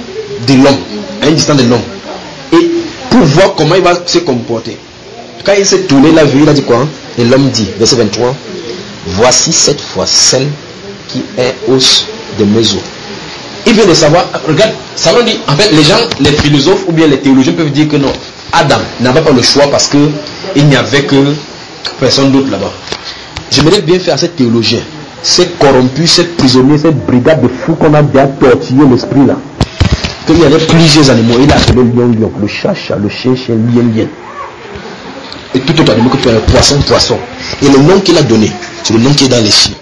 de l'homme, à une distance de l'homme. Et pour voir comment il va se comporter. Quand il s'est tourné, il a vu, il a dit quoi? Et l'homme dit, verset vingt-trois, voici cette fois celle qui est os de mes os. Il vient de savoir, regarde, ça veut dire, en fait, les gens, les philosophes ou bien les théologiens peuvent dire que non, Adam n'avait pas le choix parce que il n'y avait que personne d'autre là-bas. J'aimerais bien faire à ces théologiens, ces corrompus, ces prisonniers, ces brigades de fous qu'on a déjà torturé l'esprit là. Qu'il y avait plusieurs animaux, il a appelé le lion, lion, le chat, chat, le chien, chien, lien, lien. Et tout autre animal que tu as, le poisson, poisson. Et le nom qu'il a donné, c'est le nom qui est dans les cieux.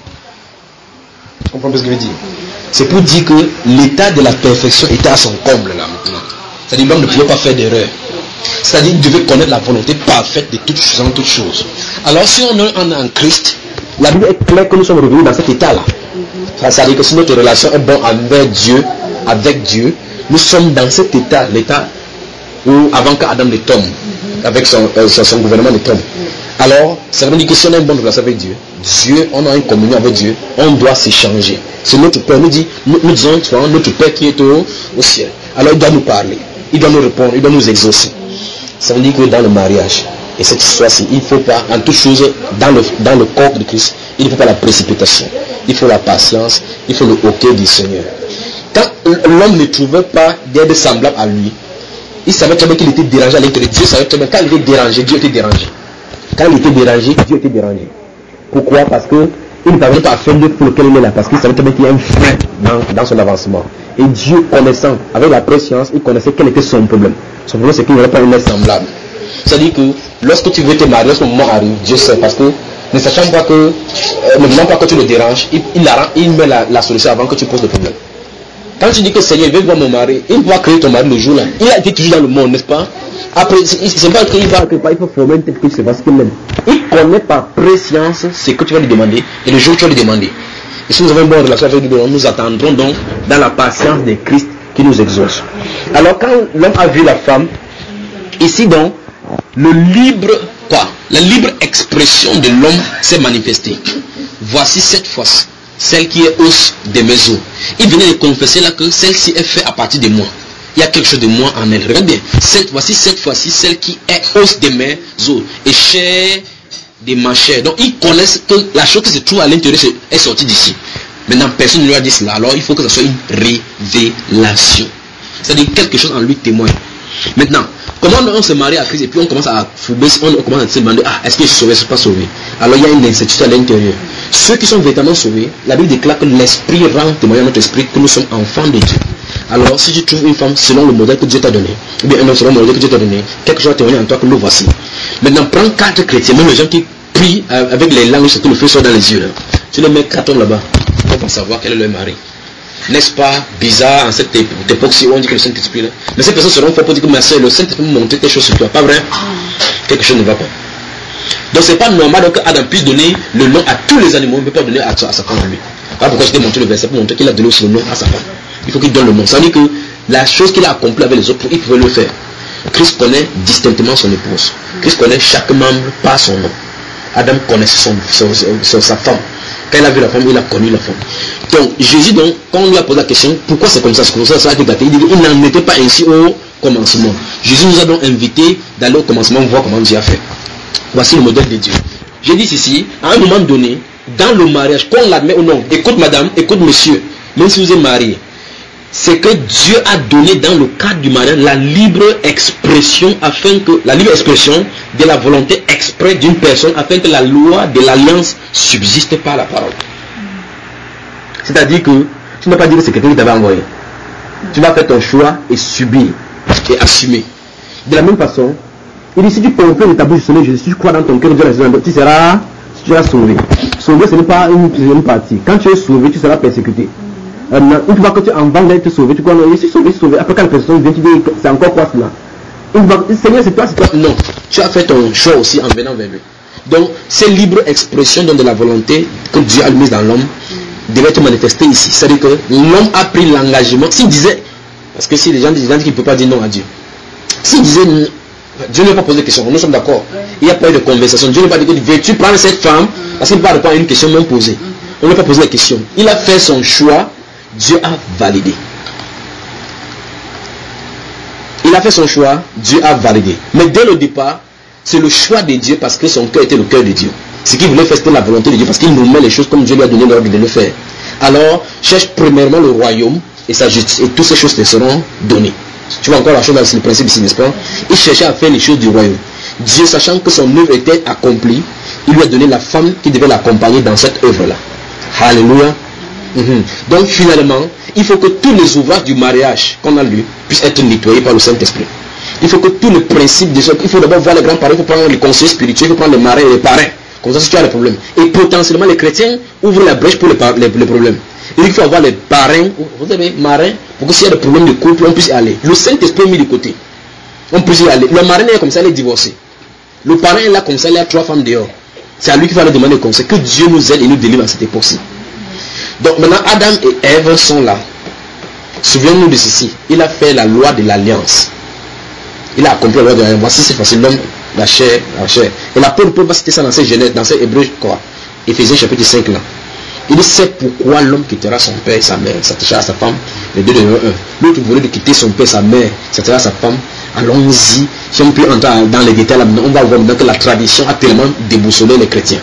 Tu comprends ce que je veux dire? C'est pour dire que l'état de la perfection était à son comble là maintenant. C'est-à-dire que l'homme ne pouvait pas faire d'erreur. C'est-à-dire qu'il devait connaître la volonté parfaite de toutes choses, en toutes choses. Alors si on est en Christ, la Bible est claire que nous sommes revenus dans cet état-là. C'est-à-dire que si notre relation est bonne avec Dieu, avec Dieu, nous sommes dans cet état, l'état où avant qu'Adam ne tombe, avec son, euh, son gouvernement ne tombe. Alors, ça veut dire que si on a une bonne relation avec Dieu, Dieu, on a une communion avec Dieu, on doit s'échanger. C'est notre Père, nous dit, nous, nous disons, tu vois, notre Père qui est au, au ciel. Alors il doit nous parler, il doit nous répondre, il doit nous exaucer. Ça veut dire que dans le mariage, et cette histoire-ci, il ne faut pas, en toute chose, dans le, dans le corps de Christ, il ne faut pas la précipitation, il faut la patience, il faut le hoquet du Seigneur. Quand l'homme ne trouvait pas d'aide semblable à lui, il savait très bien qu'il était dérangé à l'intérieur. Dieu savait très bien, quand il était dérangé, Dieu était dérangé. Quand il était dérangé, Dieu était dérangé. Pourquoi? Parce que il ne parvenait pas à faire le pour lequel il est là, parce qu'il savait très bien qu'il y a un frein dans, dans son avancement. Et Dieu, connaissant, avec la préscience, il connaissait quel était son problème. Son problème, c'est qu'il n'y avait pas une aide semblable. C'est-à-dire que lorsque tu veux te marier, lorsque le moment arrive, Dieu sait, parce que ne sachant pas que, euh, ne voulant pas que tu le déranges, il, il, la, il met la, la solution avant que tu poses le problème. Quand tu dis que Seigneur, il veut voir mon mari, il va créer ton mari le jour là. Il a été toujours dans le monde, n'est-ce pas? Après, c'est pas qu'il va quelque part, il faut former une tête que c'est parce qu'il aime. Il connaît par préscience ce que tu vas lui demander et le jour où tu vas lui demander. Et si nous avons une bonne relation avec lui, nous attendrons donc dans la patience de Christ qui nous exauce. Alors quand l'homme a vu la femme, ici donc, le libre, quoi? La libre expression de l'homme s'est manifestée. Voici cette fois celle qui est os de mes os. Il venait de confesser là que celle-ci est faite à partir de moi. Il y a quelque chose de moi en elle. Regarde bien. Cette, voici cette fois-ci celle qui est os de mes os et chair de ma chair. Donc ils connaissent que la chose qui se trouve à l'intérieur est sortie d'ici. Maintenant personne ne lui a dit cela. Alors il faut que ce soit une révélation. C'est-à-dire quelque chose en lui témoigne. Maintenant, comment on se marie à Christ et puis on commence à fourber, on commence à se demander, ah, est-ce que je suis sauvé, je ne suis pas sauvé? Alors il y a une incertitude à l'intérieur. Ceux qui sont véritablement sauvés, la Bible déclare que l'esprit rend témoignage à notre esprit que nous sommes enfants de Dieu. Alors si tu trouves une femme selon le modèle que Dieu t'a donné, ou bien un homme selon le modèle que Dieu t'a donné, quelque chose à témoigner en toi que le voici. Maintenant prends quatre chrétiens, même les gens qui prient avec les langues, c'est que le feu soit dans les yeux. Là. Tu les mets quatre hommes là-bas, on va savoir quel est leur mari. n'est-ce pas, bizarre en cette époque-ci où on dit que le Saint-Esprit, mais ces personnes seront fortes pour dire que ma soeur, le Saint-Esprit peut montrer quelque chose sur toi, pas vrai? Quelque chose ne va pas. Donc c'est pas normal que Adam puisse donner le nom à tous les animaux, il ne peut pas donner à, à sa femme à lui. Voilà pourquoi je t'ai montré le verset pour montrer qu'il a donné aussi le nom à sa femme. Il faut qu'il donne le nom. Ça veut dire que la chose qu'il a accomplie avec les autres, il pouvait le faire. Christ connaît distinctement son épouse. Christ connaît chaque membre par son nom. Adam connaissait son, son, son, sa femme. Quand il a vu la femme, il a connu la femme. Donc Jésus, donc, quand on lui a posé la question, pourquoi c'est comme ça, c'est comme ça, ça a été gâté, il dit qu'il n'en était pas ainsi au commencement. Jésus nous a donc invité d'aller au commencement, voir comment Dieu a fait. Voici le modèle de Dieu. J'ai dit ceci, à un moment donné, dans le mariage, qu'on l'admet ou non, écoute madame, écoute monsieur, même si vous êtes marié, c'est que Dieu a donné dans le cadre du mariage la libre expression afin que, la libre expression de la volonté exprès d'une personne afin que la loi de l'alliance subsiste par la parole. C'est-à-dire que tu n'as pas dit que c'est quelqu'un qui t'avait envoyé. Tu vas faire ton choix et subir et assumer. De la même façon, il dit si tu confères de ta bouche sur Jésus, si tu crois dans ton cœur, tu seras, tu seras sauvé. Sauvé, ce n'est pas une, une partie. Quand tu es sauvé, tu seras persécuté. Euh, une fois que tu en vas d'être sauvé, tu crois, non, je suis sauvé, je suis sauvé. Après, quand la personne vient, tu dis, c'est encore quoi cela? Une fois, Seigneur, c'est toi, c'est toi. Non, tu as fait ton choix aussi en venant vers lui. Donc, ces libres expressions de la volonté que Dieu a mise dans l'homme devait être manifestée ici. C'est-à-dire que l'homme a pris l'engagement. S'il disait, parce que si les gens disent qu'il ne peut pas dire non à Dieu, s'il disait, Dieu ne va pas poser de questions, nous sommes d'accord. Il n'y a pas eu de conversation. Dieu ne va pas dire, veux-tu prendre cette femme? Parce qu'il ne peut pas répondre à une question même posée. On ne va pas poser la question. Il a fait son choix. Dieu a validé. Il a fait son choix, Dieu a validé. Mais dès le départ, c'est le choix de Dieu parce que son cœur était le cœur de Dieu. Ce qu'il voulait faire, c'était la volonté de Dieu parce qu'il nous met les choses comme Dieu lui a donné l'ordre de le faire. Alors, cherche premièrement le royaume et sa justice et toutes ces choses te seront données. Tu vois encore la chose, c'est le principe ici, n'est-ce pas? Il cherchait à faire les choses du royaume. Dieu, sachant que son œuvre était accomplie, il lui a donné la femme qui devait l'accompagner dans cette œuvre-là. Alléluia. Mmh. Donc finalement, il faut que tous les ouvrages du mariage qu'on a lus puissent être nettoyés par le Saint-Esprit. Il faut que tous les principes des autres, il faut d'abord voir les grands-parents, il faut prendre les conseillers spirituels, il faut prendre les marins et les parrains. Comme ça, si tu as des problèmes. Et potentiellement, les chrétiens ouvrent la brèche pour les, les, les problèmes. Et il faut avoir les parrains, vous avez marins, pour que s'il y a des problèmes de couple, on puisse y aller. Le Saint-Esprit est mis de côté. On puisse y aller. Le marin est comme ça, il est divorcé. Le parrain est là comme ça, il y a trois femmes dehors. C'est à lui qu'il va leur demander conseil. Que Dieu nous aide et nous délivre à cette époque-ci. Donc maintenant, Adam et Ève sont là. Souvenons-nous de ceci. Il a fait la loi de l'alliance. Il a accompli la loi de l'alliance. Voici, c'est facile. L'homme, la chair, la chair. Et l'apôtre Paul va citer ça dans ses Genèse, dans ses Hébreux, quoi. Éphésiens chapitre cinq là. Il dit, c'est pourquoi l'homme quittera son père et sa mère, s'attachera à sa femme. Les deux deviennent un. L'autre voulait de quitter son père et sa mère, s'attachera à sa femme. Allons-y. Si on peut entrer dans les détails là, on va voir que la tradition a tellement déboussolé les chrétiens.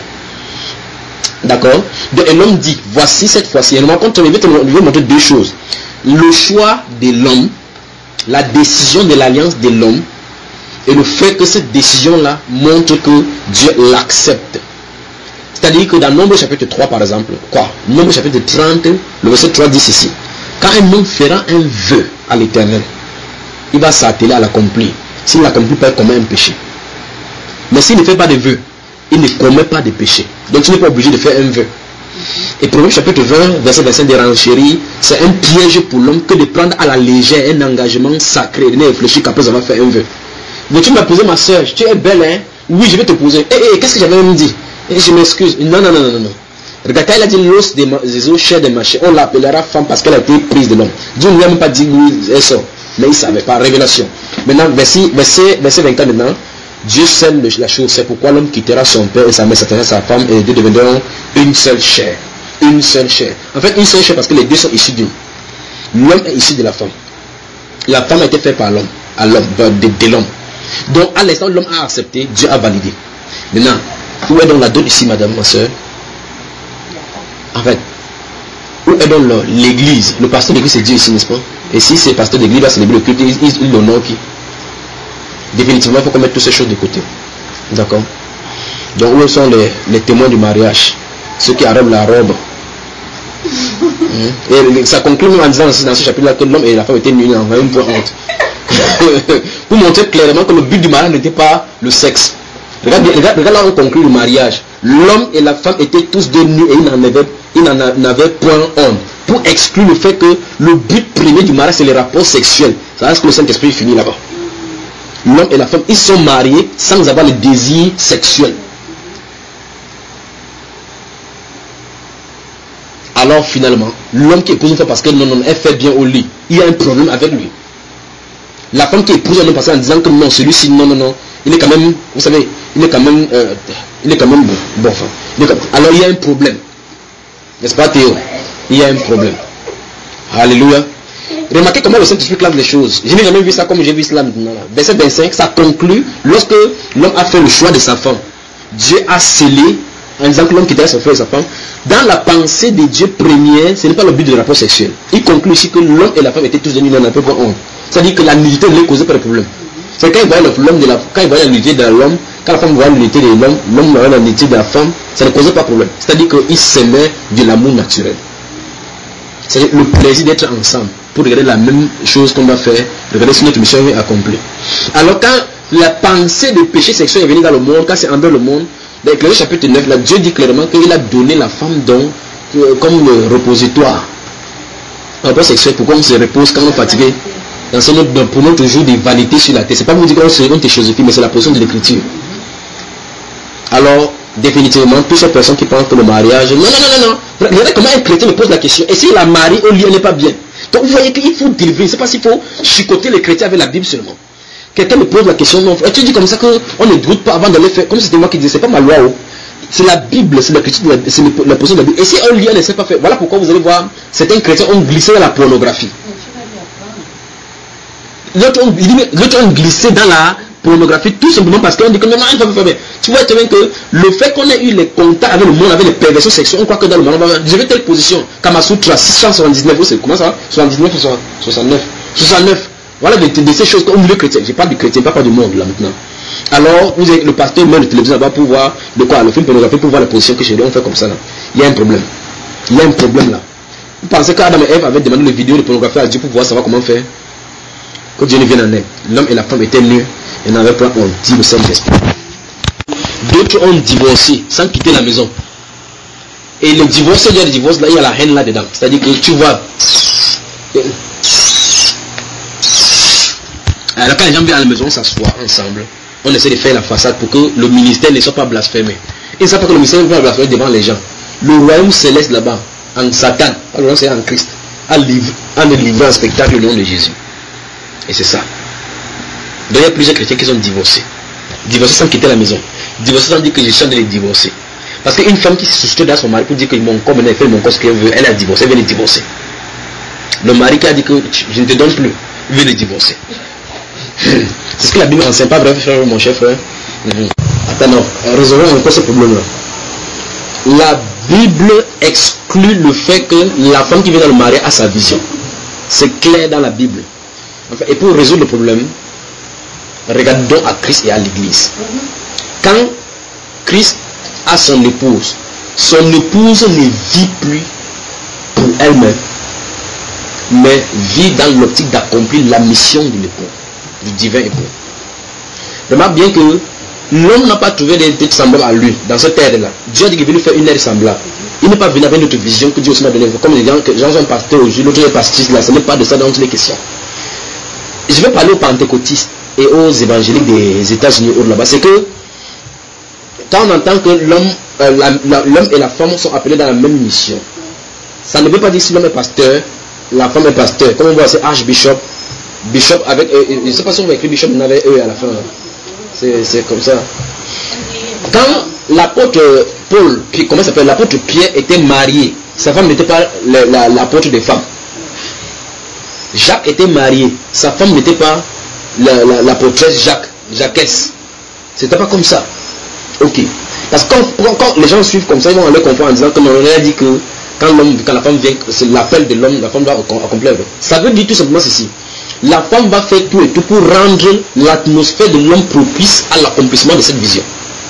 D'accord? Et l'homme dit, voici cette fois-ci, je vais montrer deux choses. Le choix de l'homme, la décision de l'alliance de l'homme, et le fait que cette décision-là montre que Dieu l'accepte. C'est-à-dire que dans Nombre chapitre trois, par exemple, quoi? Nombre chapitre trente, le verset trois dit ceci. Quand un homme fera un vœu à l'Éternel, il va s'atteler à l'accomplir. S'il l'accomplit pas, il commet un péché. Mais s'il ne fait pas de vœu, il ne commet pas de péché. Donc tu n'es pas obligé de faire un vœu. Et Proverbe chapitre vingt, verset vingt-cinq des renchéries, c'est un piège pour l'homme que de prendre à la légère un engagement sacré, de ne réfléchir qu'après avoir fait un vœu. Donc tu m'as posé ma soeur, tu es belle, hein? Oui, je vais te poser. Eh, hey, hey, qu'est-ce que j'avais même dit? Et je m'excuse. Non, non, non, non, non. Regarde, quand il a dit l'os des os, chair des machins, on l'appellera femme parce qu'elle a été prise de l'homme. Dieu ne lui a même pas dit oui, elle sort. Mais il ne savait pas, révélation. Maintenant, verset, verset, verset vingt-quatre maintenant. Dieu scelle la chose, c'est pourquoi l'homme quittera son père et sa mère, s'attachera à sa femme, et les deux deviendront une seule chair. Une seule chair. En fait, une seule chair parce que les deux sont issus d'une. L'homme est issu de la femme. La femme a été faite par l'homme, à l'homme, de, de l'homme. Donc, à l'instant, l'homme a accepté, Dieu a validé. Maintenant, où est donc la dot ici, madame, ma soeur? En fait, où est donc l'église? Le pasteur d'église, c'est Dieu ici, n'est-ce pas? Et si c'est le pasteur d'église, va célébrer le culte, il, il, il l'honore qui? Définitivement, il faut qu'on mette toutes ces choses de côté. D'accord? Donc, où sont les, les témoins du mariage? Ceux qui arrêtent la robe. Et ça conclut même en disant dans ce chapitre-là que l'homme et la femme étaient unis en un point honte. Pour montrer clairement que le but du mariage n'était pas le sexe. Regarde, regarde, regarde là on conclut le mariage. L'homme et la femme étaient tous deux nus et ils n'en avaient, ils n'en avaient point honte. pour exclure le fait que le but premier du mariage c'est les rapports sexuels. C'est là que le Saint-Esprit finit là-bas. L'homme et la femme, ils sont mariés sans avoir le désir sexuel. Alors finalement, l'homme qui épouse une femme parce qu'elle non, non, elle fait bien au lit, il y a un problème avec lui. La femme qui épouse un homme parce qu'en disant que non, celui-ci, non, non, non, il est quand même, vous savez, il est quand même, euh, il est quand même bon. bon enfin, il est quand... Alors il y a un problème. N'est-ce pas Théo? Il y a un problème. Alléluia. Remarquez comment le Saint-Esprit classe les choses. Je n'ai jamais vu ça comme j'ai vu cela maintenant. Verset vingt-cinq, ça conclut lorsque l'homme a fait le choix de sa femme. Dieu a scellé en disant que l'homme quitterait son frère et sa femme. Dans la pensée de Dieu première, ce n'est pas le but du rapport sexuel. Il conclut ici que l'homme et la femme étaient tous devenus un peu honte. C'est-à-dire que la nudité ne les causait pas de problème. C'est quand il voyait l'homme de la quand il voyait la nudité de l'homme, quand la femme voyait la nudité de l'homme, l'homme voyait la nudité de la femme, ça ne causait pas de problème. C'est-à-dire qu'il s'aimait de l'amour naturel. C'est-à-dire le plaisir d'être ensemble pour regarder la même chose qu'on va faire, regarder si notre mission est accomplie. Alors quand la pensée de péché sexuel est venue dans le monde, quand c'est envers le monde, dans Ecclésiaste chapitre neuf, là, Dieu dit clairement qu'il a donné la femme donc, euh, comme le repositoire. Un rapport sexuel, pourquoi on se repose quand on est fatigué dans ce notre, pour notre jour de vanité sur la terre. C'est pas pour dire qu'on se répond tes choses, mais c'est la position de l'écriture. Alors, définitivement, toutes ces personnes qui pensent que le mariage, non, non, non, non, non. Regardez comment un chrétien me pose la question. Et si la marie au lit, elle n'est pas bien. Donc vous voyez qu'il faut délivrer. C'est pas s'il faut chicoter les chrétiens avec la Bible seulement. Quelqu'un me pose la question, non, tu dis comme ça qu'on ne doute pas avant de le faire, comme c'était moi qui disais, c'est pas ma loi. Oh. C'est la Bible, c'est l'écriture, c'est la position de la Bible. Et si un lien ne s'est pas fait, voilà pourquoi vous allez voir, certains chrétiens ont glissé dans la pornographie. L'autre ont, ont glissé dans la pornographie tout simplement parce qu'on dit que maintenant il faut faire bien. Tu vois bien que le fait qu'on ait eu les contacts avec le monde, avec les perversions sexuelles, on croit que dans le monde, je vais telle position, Kamasutra six cent soixante-dix-neuf, c'est comment ça soixante-dix-neuf ou soixante-neuf soixante-neuf. Voilà de, de, de ces choses comme le chrétien. Je parle du chrétien, pas, pas du monde là maintenant. Alors, vous avez, le pasteur met le télévision là-bas pour voir de quoi, le film pornographique pour voir la position que chez lui, on fait comme ça là. Il y a un problème. Il y a un problème là. Vous pensez qu'Adam et Ève avaient demandé les vidéos de pornographie à Dieu pour pouvoir savoir comment faire? Que Dieu ne vienne en aide. L'homme et la femme étaient nus et n'avaient pas honte, dit le Saint-Esprit. D'autres ont divorcé sans quitter la maison. Et le divorce, il y a le divorce là, il y a la haine là-dedans. C'est-à-dire que tu vois. Alors quand les gens viennent à la maison, on s'assoit ensemble. On essaie de faire la façade pour que le ministère ne soit pas blasphémé. Ils ne savent pas que le ministère ne soit pas blasphémé devant les gens. Le royaume céleste là-bas, en Satan, pas le royaume céleste en Christ, a livré, a livré un spectacle au nom de Jésus. Et c'est ça. Donc il y a plusieurs chrétiens qui sont divorcés. Divorcés sans quitter la maison. Divorcés sans dire que je suis en train de les divorcer. Parce qu'une femme qui se soustrait dans son mari pour dire que mon corps maintenant fait mon corps ce qu'elle veut, elle a divorcé, elle vient de divorcer. Le mari qui a dit que je ne te donne plus, il vient de divorcer. C'est ce que la Bible enseigne, pas vrai, frère, mon cher frère. Mm-hmm. Attends, non, résolvons encore ce problème-là. La Bible exclut le fait que la femme qui vient dans le mariage a sa vision. C'est clair dans la Bible. Enfin, et pour résoudre le problème, regardons à Christ et à l'Église. Quand Christ a son épouse, son épouse ne vit plus pour elle-même, mais vit dans l'optique d'accomplir la mission de l'époux, du divin époux. Remarque bien que l'homme n'a pas trouvé d'être semblable à lui dans cette terre-là. Dieu a dit qu'il veut lui faire une ère semblable. Il n'est pas venu avec notre vision que Dieu aussi m'a donnée. Comme les gens, les gens sont pasteurs aujourd'hui, l'autre est pastrice là, ce n'est pas de ça dont il est question. Je vais parler aux pentecôtistes et aux évangéliques des États-Unis là-bas. C'est que quand on entend que l'homme euh, l'homme et la femme sont appelés dans la même mission, ça ne veut pas dire que si l'homme est pasteur, la femme est pasteur. Comme on voit, c'est archbishop, bishop avec euh, je ne sais pas si on va écrire bishop, on avait eux à la fin. C'est comme ça. Quand l'apôtre Paul, puis comment ça s'appelle, l'apôtre Pierre était marié, sa femme n'était pas l'apôtre la, la, des femmes. Jacques était marié, sa femme n'était pas l'apôtresse la, Jacques, Jacquesse. C'était pas comme ça. Ok. Parce que quand, quand, quand les gens suivent comme ça, ils vont aller comprendre en disant que on a dit que quand, quand la femme vient, c'est l'appel de l'homme, la femme va accomplir. Ça veut dire tout simplement ceci. La femme va faire tout et tout pour rendre l'atmosphère de l'homme propice à l'accomplissement de cette vision.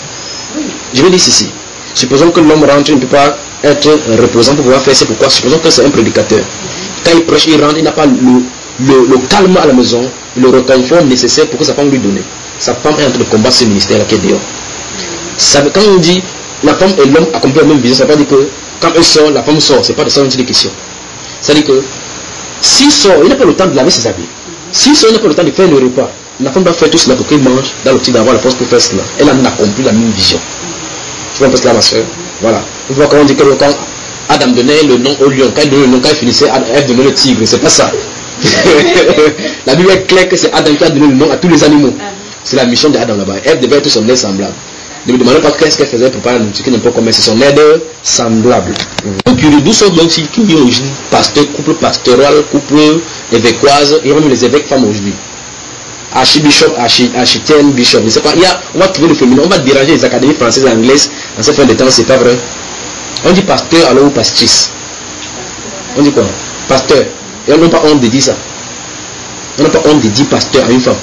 Je vais dire ceci. Supposons que l'homme rentre, il ne peut pas être représentant pour pouvoir faire, c'est pourquoi supposons que c'est un prédicateur. Quand il prêche, il rentre, il n'a pas le, le, le calme à la maison, le réconfort nécessaire pour que sa femme lui donne. Sa femme est en train de combattre ce ministère qui est dehors. Ça, quand on dit la femme et l'homme accomplissent la même vision, ça ne veut pas dire que quand eux sortent, la femme sort. Ce n'est pas de ça dont il est question. C'est-à-dire que s'il sort, il n'a pas le temps de laver ses habits. S'il sort, il n'a pas le temps de faire le repas. La femme doit faire tout cela pour qu'il mange dans l'optique d'avoir la force pour faire cela. Elle en a accompli la même vision. Tu vois un peu cela, ma soeur? Voilà. Vous voyez comment on dit que quand Adam donnait le nom au lion, quand il donnait le nom, quand il finissait, Ève donnait le tigre. C'est pas ça. La Bible est claire que c'est Adam qui a donné le nom à tous les animaux. C'est la mission d'Adam là-bas. Ève devait être son aide semblable. Ne me demandez pas qu'est-ce qu'elle faisait pour parler de ce qui n'est pas comme c'est son aide semblable. Donc, d'où sont donc qui qui aujourd'hui pasteur, couple pastoral, couple évêquoise, et même les évêques femmes aujourd'hui. Archibishop, architienne, bishop, je ne sais pas. Il y a, on va trouver le féminin, on va déranger les académies françaises et anglaises en cette fin de temps, c'est pas vrai. On dit pasteur alors ou pastrice. On dit quoi? Pasteur. Et on n'a pas honte de dire ça. On n'a pas honte de dire pasteur à une femme.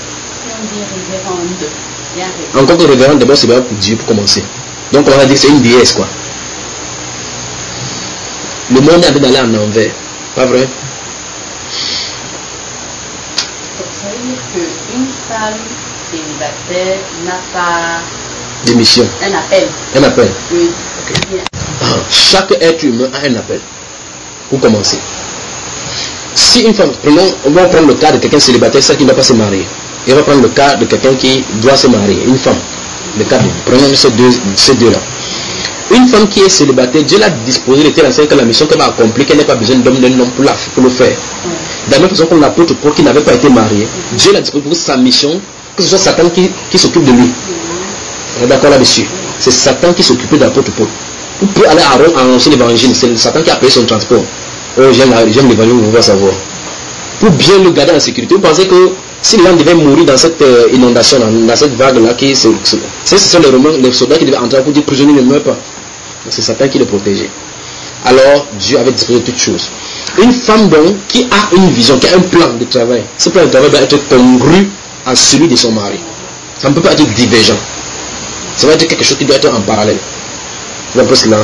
Encore que révérende, d'abord c'est bien pour Dieu pour commencer. Donc on va dire que c'est une déesse quoi. Le monde est en train d'aller en envers. Pas vrai? Ça veut dire qu'une femme célibataire n'a pas de mission. Un appel. Un appel. Oui. Okay. Ah, chaque être humain a un appel. Pour commencer. Si une femme, prenons, on va prendre le cas de quelqu'un célibataire, celle qui ne doit pas se marier. Et on va prendre le cas de quelqu'un qui doit se marier, une femme. Le cas de, prenons ces deux, ces deux-là. Une femme qui est célibataire, Dieu l'a disposé de telle enseigne que la mission qu'elle va accomplir, qu'elle n'a pas besoin d'homme, d'un homme pour, pour le faire. De la même façon comme l'apôtre Paul qui n'avait pas été marié, Dieu l'a disposé pour sa mission, que ce soit Satan qui, qui s'occupe de lui. On est d'accord là-dessus. C'est Satan qui s'occupe de l'apôtre Paul. Pour aller à Rome annoncer l'évangile, c'est Satan qui a payé son transport. Oh, j'aime l'évangile, vous pouvez savoir. Pour bien le garder en sécurité. Vous pensez que si les gens devaient mourir dans cette euh, inondation, dans, dans cette vague-là, qui c'est, c'est, ce sont les Romains, les soldats qui devaient entrer pour dire prisonnier ne meurt pas. C'est Satan qui le protégeait. Alors, Dieu avait disposé de toutes choses. Une femme donc qui a une vision, qui a un plan de travail, ce plan de travail doit être congru à celui de son mari. Ça ne peut pas être divergent. Ça va être quelque chose qui doit être en parallèle. Vous voyez cela?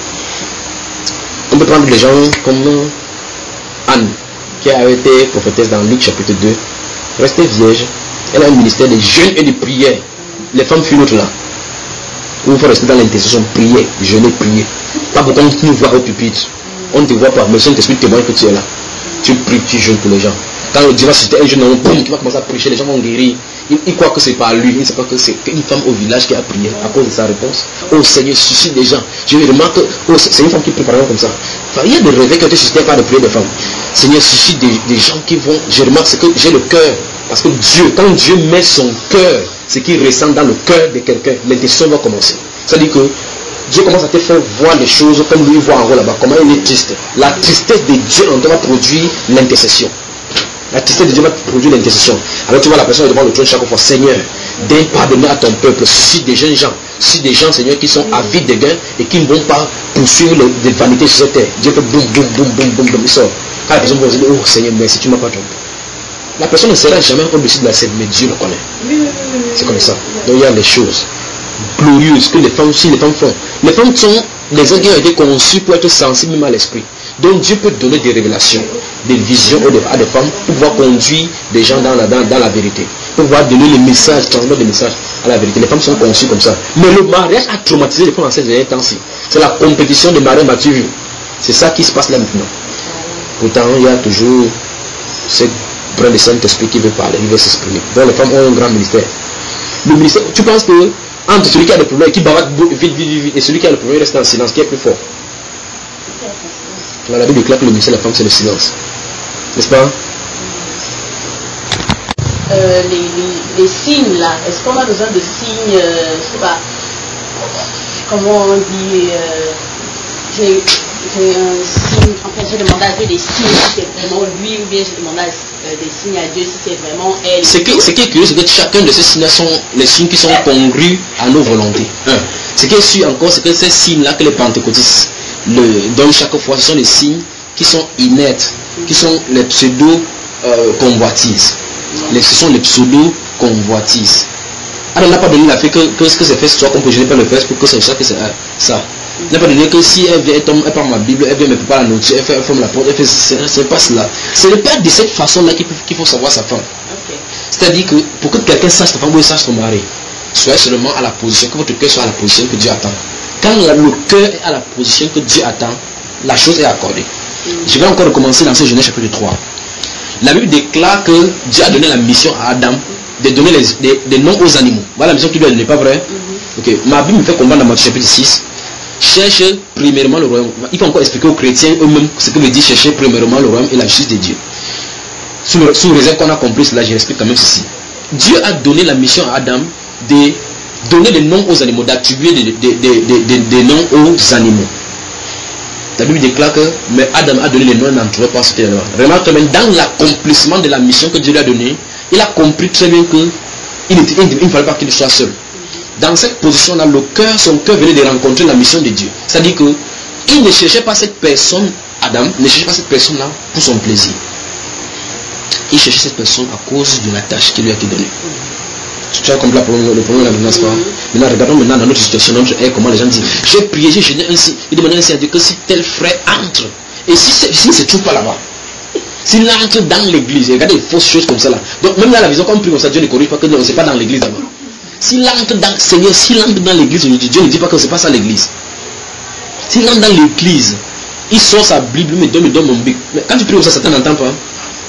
On peut prendre des gens comme Anne, qui a été prophétesse dans Luc chapitre deux, restée vierge. Elle a un ministère de jeûne et de prière. Les femmes furent là. Il faut rester dans l'intercession, prier, jeûner, prier. Pas pour qu'on nous voit au pupitre. On ne te voit pas, mais si on t'explique, témoigne que tu es là. Tu pries, tu jeûnes pour les gens. Quand Dieu va susciter un jeune homme, boum, qui va commencer à prêcher, les gens vont guérir. Il, il croit que c'est pas lui, il ne sait pas que c'est une femme au village qui a prié à cause de sa réponse. Oh Seigneur, suscite des gens. Je remarque que oh, c'est une femme qui prie par exemple comme ça. Enfin, il y a des réveils qui ont été suscités par des prières de femmes. Seigneur, suscite des, des gens qui vont. Je remarque que j'ai le cœur. Parce que Dieu, quand Dieu met son cœur, ce qui ressent dans le cœur de quelqu'un, l'intention va commencer. C'est-à-dire que Dieu commence à te faire voir les choses comme lui voit en haut là-bas. Comment il est triste. La tristesse de Dieu en toi va produire l'intercession. La tristesse de Dieu va produire l'intercession. Alors tu vois la personne devant le trône chaque fois. Seigneur, donne pardonner à ton peuple. Suscite des jeunes gens. Suscite des gens, Seigneur, qui sont avides de gains et qui ne vont pas poursuivre les, les vanités sur cette terre. Dieu fait boum, boum, boum, boum, boum, boum, il sort. Quand la personne va dire, oh Seigneur, merci, tu ne m'as pas trompé. La personne ne sera jamais au-dessus de la scène, mais Dieu le connaît. C'est comme ça. Donc il y a des choses glorieuses que les femmes, si les femmes font. Les femmes sont les hommes qui ont été conçus pour être sensibles même à l'esprit. Donc Dieu peut donner des révélations, des visions à des femmes pour pouvoir conduire des gens dans la, dans, dans la vérité. Pour pouvoir donner les messages, transmettre des messages à la vérité. Les femmes sont conçues comme ça. Mais le mariage a traumatisé les femmes en ces derniers temps-ci. C'est la compétition de Marie Mathieu. C'est ça qui se passe là maintenant. Pourtant, il y a toujours cette brin de Saint-Esprit qui veut parler, il veut s'exprimer. Donc les femmes ont un grand ministère. Le ministère, tu penses que entre celui qui a le problème et qui bavarde vite, vite, vite, vite, et celui qui a le problème reste en silence, qui est plus fort? Dans la Bible déclare que le ministère de la femme c'est le silence. N'est-ce pas? Euh, les, les, les signes là, est-ce qu'on a besoin de signes, euh, je sais pas, comment on dit, euh, j'ai, j'ai un signe, enfin j'ai demandé à Dieu des signes si c'est vraiment lui ou bien j'ai demandé euh, des signes à Dieu si c'est vraiment elle. Ce qui, ce qui est curieux, c'est que chacun de ces signes sont les signes qui sont congrus à nos volontés. Un. Ce qui est sûr encore, c'est que ces signes-là que les pentecôtistes le donnent chaque fois, ce sont les signes qui sont inertes, qui sont les pseudo-convoitises. Les, ce sont les pseudo-convoitises. Alors, on n'a pas donné la fait que, que ce que c'est fait, soit qu'on peut gêner par le fait pour que c'est ça que c'est ça. On n'a pas donné que si elle vient, elle, tombe, elle prend ma Bible, elle vient me préparer la nourriture, elle, fait, elle ferme la porte, elle fait, c'est pas cela. Ce n'est pas de cette façon-là qu'il, qu'il faut savoir sa femme. Okay. C'est-à-dire que pour que quelqu'un sache ta femme ou il sache ton mari, soyez seulement à la position, que votre cœur soit à la position que Dieu attend. Quand le cœur est à la position que Dieu attend, la chose est accordée. Je vais encore recommencer dans ce Genèse chapitre trois. La Bible déclare que Dieu a donné la mission à Adam de donner les, des, des noms aux animaux. Voilà la mission qu'il lui a donnée, pas vrai? Mm-hmm. Ok. Ma Bible me fait comprendre dans Matthieu chapitre six. Cherche premièrement le royaume. Il faut encore expliquer aux chrétiens eux-mêmes ce que veut dire chercher premièrement le royaume et la justice de Dieu. Sous, le, sous réserve qu'on a compris cela, je l'explique quand même ceci. Dieu a donné la mission à Adam de donner des noms aux animaux, d'attribuer des, des, des, des, des, des noms aux animaux. La Bible déclare que mais Adam a donné les noms d'entre eux par ce témoin. Remarque même dans l'accomplissement de la mission que Dieu lui a donnée, il a compris très bien qu'il il, il ne fallait pas qu'il soit seul. Dans cette position-là, le cœur, son cœur venait de rencontrer la mission de Dieu. C'est-à-dire qu'il ne cherchait pas cette personne, Adam, ne cherchait pas cette personne-là pour son plaisir. Il cherchait cette personne à cause de la tâche qui lui a été donnée. Tu as compris le problème, le problème là, n'est-ce pas? Maintenant, regardons maintenant dans notre situation, notre ère, comment les gens disent, j'ai prié, j'ai jeûné ainsi, il demandait ainsi à Dieu que si tel frère entre, et si, si il ne se trouve pas là-bas, s'il entre dans l'église, regardez les fausses choses comme ça là. Donc même dans la vision, comme on prie comme ça, Dieu ne corrige pas que non, c'est pas dans l'église là-bas. S'il entre dans, Seigneur, s'il entre dans l'église, Dieu ne dit pas que c'est pas ça l'église. S'il entre dans l'église, il sort sa Bible, il me donne, me donne mon bic. Mais quand tu pries comme ça, Satan n'entend pas.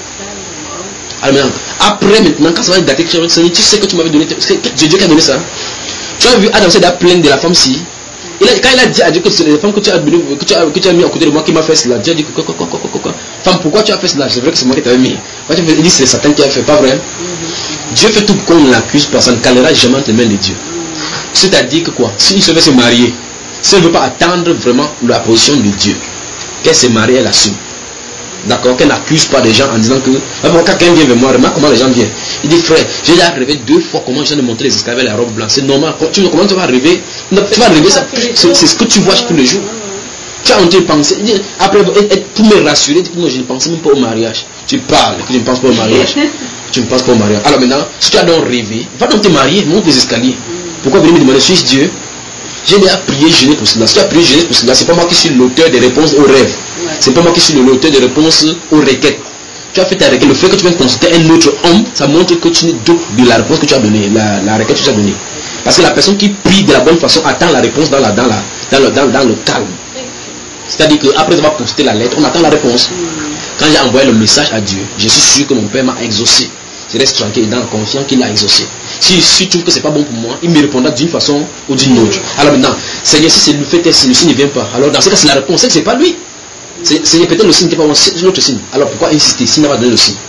Alors maintenant, après maintenant, quand ça va gâter, tu sais que tu m'avais donné, c'est Dieu qui a donné ça. Tu as vu Adam s'est plaindre de la femme si. Il a, quand il a dit à Dieu que c'est la femme que tu as, que tu as, que tu as mis à côté de moi qui m'a fait cela, Dieu a dit quoi, quoi, quoi, quoi, quoi, quoi. Femme, pourquoi tu as fait cela? C'est vrai que c'est moi qui t'avais mis. Il dit c'est Satan qui a fait, pas vrai? Mm-hmm. Dieu fait tout pour qu'on l'accuse, parce qu'on ne calera jamais entre les mains de Dieu. C'est-à-dire que quoi? S'il se veut se marier, si elle ne veut pas attendre vraiment la position de Dieu, qu'elle se marie, elle assume. D'accord, qu'elle n'accuse pas des gens en disant que quand quelqu'un vient vers moi, remarque comment les gens viennent. Il dit frère, j'ai déjà rêvé deux fois comment je viens de montrer les esclaves avec la robe blanche. C'est normal. Tu, comment tu vas rêver? Tu vas rêver ça. C'est, c'est ce que tu vois tous les jours. Tu as entendu penser. Il dit, après, pour me rassurer, il dit, non, je ne pense même pas au mariage. Tu parles que je ne pense pas au mariage. Tu ne penses pas au mariage. Alors maintenant, si tu as donc rêvé, va donc te marier, monte les escaliers. Pourquoi venir me demander suis-je Dieu? J'ai déjà prié, jeûné pour cela. Si tu as prié, jeûné pour cela, c'est pas moi qui suis l'auteur des réponses aux rêves. C'est pas moi qui suis l'auteur des réponses aux requêtes. Tu as fait ta requête. Le fait que tu viens consulter un autre homme, ça montre que tu n'es doute de la réponse que tu as donnée, la, la requête que tu as donnée. Parce que la personne qui prie de la bonne façon attend la réponse dans, la, dans, la, dans, le, dans, dans le calme. C'est-à-dire qu'après avoir consulté la lettre, on attend la réponse. Quand j'ai envoyé le message à Dieu, je suis sûr que mon Père m'a exaucé. Je reste tranquille et dans confiance qu'il a exaucé. Si, si tu trouves que c'est pas bon pour moi, il me répondra d'une façon ou d'une autre. Alors maintenant, Seigneur, si c'est le fait, si le signe ne vient pas, alors dans ce cas, c'est la réponse, c'est que c'est pas lui. Seigneur, peut-être le signe n'est pas bon, c'est l'autre signe. Alors pourquoi insister s'il n'a pas donné le signe?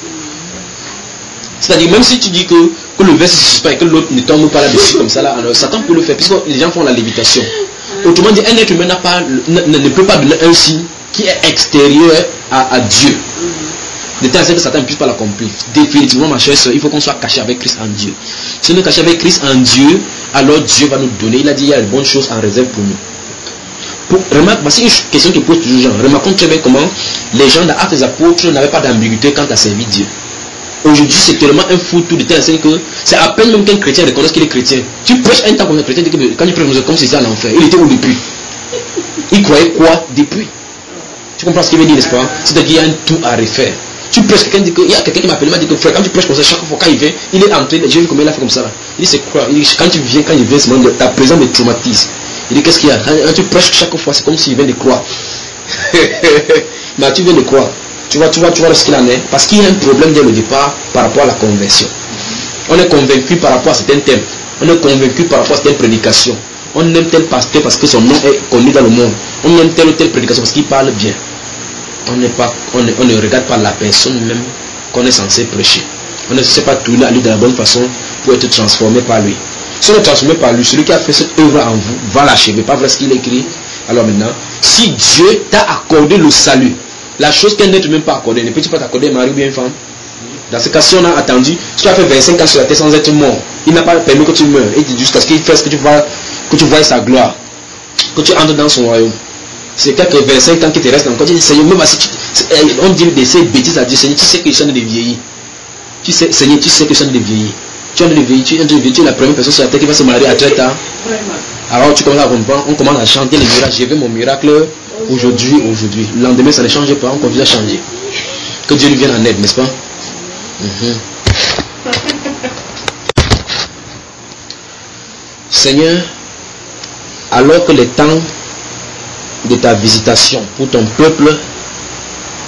C'est-à-dire, même si tu dis que, que le verset ne se suspend et que l'autre ne tombe pas là-dessus comme ça, là, alors Satan peut le faire, puisque les gens font la lévitation. Autrement dit, un être humain n'a pas, ne, ne peut pas donner un signe qui est extérieur à, à Dieu. De telle sorte que Satan ne puisse pas l'accomplir. Définitivement, ma chère soeur, il faut qu'on soit caché avec Christ en Dieu. Si on est caché avec Christ en Dieu, alors Dieu va nous donner. Il a dit il y a de bonnes choses en réserve pour nous. Pour, remarque, c'est une question qui pose toujours gens. Remarquons très bien comment les gens d'Actes des Apôtres n'avaient pas d'ambiguïté quant à servir Dieu. Aujourd'hui, c'est tellement un fou tout de telle sorte que c'est à peine même qu'un chrétien reconnaisse qu'il est chrétien. Tu prêches un temps comme un chrétien, quand tu prêches comme si c'était en enfer. Il était où depuis? Il croyait quoi depuis? Tu comprends ce qu'il veut dire, n'est-ce pas? C'est-à-dire qu'il y a un tout à refaire. Tu prêches, quelqu'un dit que, il y a quelqu'un qui m'a appelé, m'a dit que frère, quand tu prêches comme ça, chaque fois quand il vient, il est entré, j'ai vu comment il a fait comme ça. Là. Il dit c'est quoi? Il dit quand tu viens, quand il vient, c'est ta présence me traumatise. Il dit qu'est-ce qu'il y a? Quand tu prêches chaque fois, c'est comme s'il vient de croire. Mais tu viens de croire. Tu vois, tu vois, tu vois ce qu'il en est. Parce qu'il y a un problème dès le départ par rapport à la conversion. On est convaincu par rapport à certains thèmes. On est convaincu par rapport à certaines prédications. On aime tel pasteur parce que son nom est connu dans le monde. On aime telle ou telle prédication parce qu'il parle bien. On, n'est pas, on, ne, on ne regarde pas la personne même qu'on est censé prêcher. On ne sait pas tourner à lui de la bonne façon pour être transformé par lui. Si on est transformé par lui, celui qui a fait cette œuvre en vous va l'achever. Pas vrai ce qu'il écrit. Alors maintenant, si Dieu t'a accordé le salut, la chose qu'elle n'est même pas accordée, ne peut-il pas t'accorder un mari ou bien une femme? Dans ce cas, si on a attendu, si tu as fait vingt-cinq ans sur la terre sans être mort, il n'a pas permis que tu meurs. Et jusqu'à ce qu'il fasse que tu vois, que tu vois sa gloire, que tu entres dans son royaume. C'est quelques vingt-cinq ans qui te restent encore. Tu dis, Seigneur, même si tu, on dit de ces bêtises à Dieu, Seigneur, tu sais que je suis en train de vieillir. Tu sais, Seigneur, tu sais que je suis en train de vieillir. Tu es en train de vieillir, tu es en train de vieillir, tu es la première personne sur la terre qui va se marier à très tard. Alors tu commences à comprendre, on commence à chanter les miracles. J'ai vu mon miracle aujourd'hui, aujourd'hui. Le lendemain, ça ne change pas, on continue à changer. Que Dieu nous vienne en aide, n'est-ce pas? Mm-hmm. Seigneur, alors que les temps de ta visitation pour ton peuple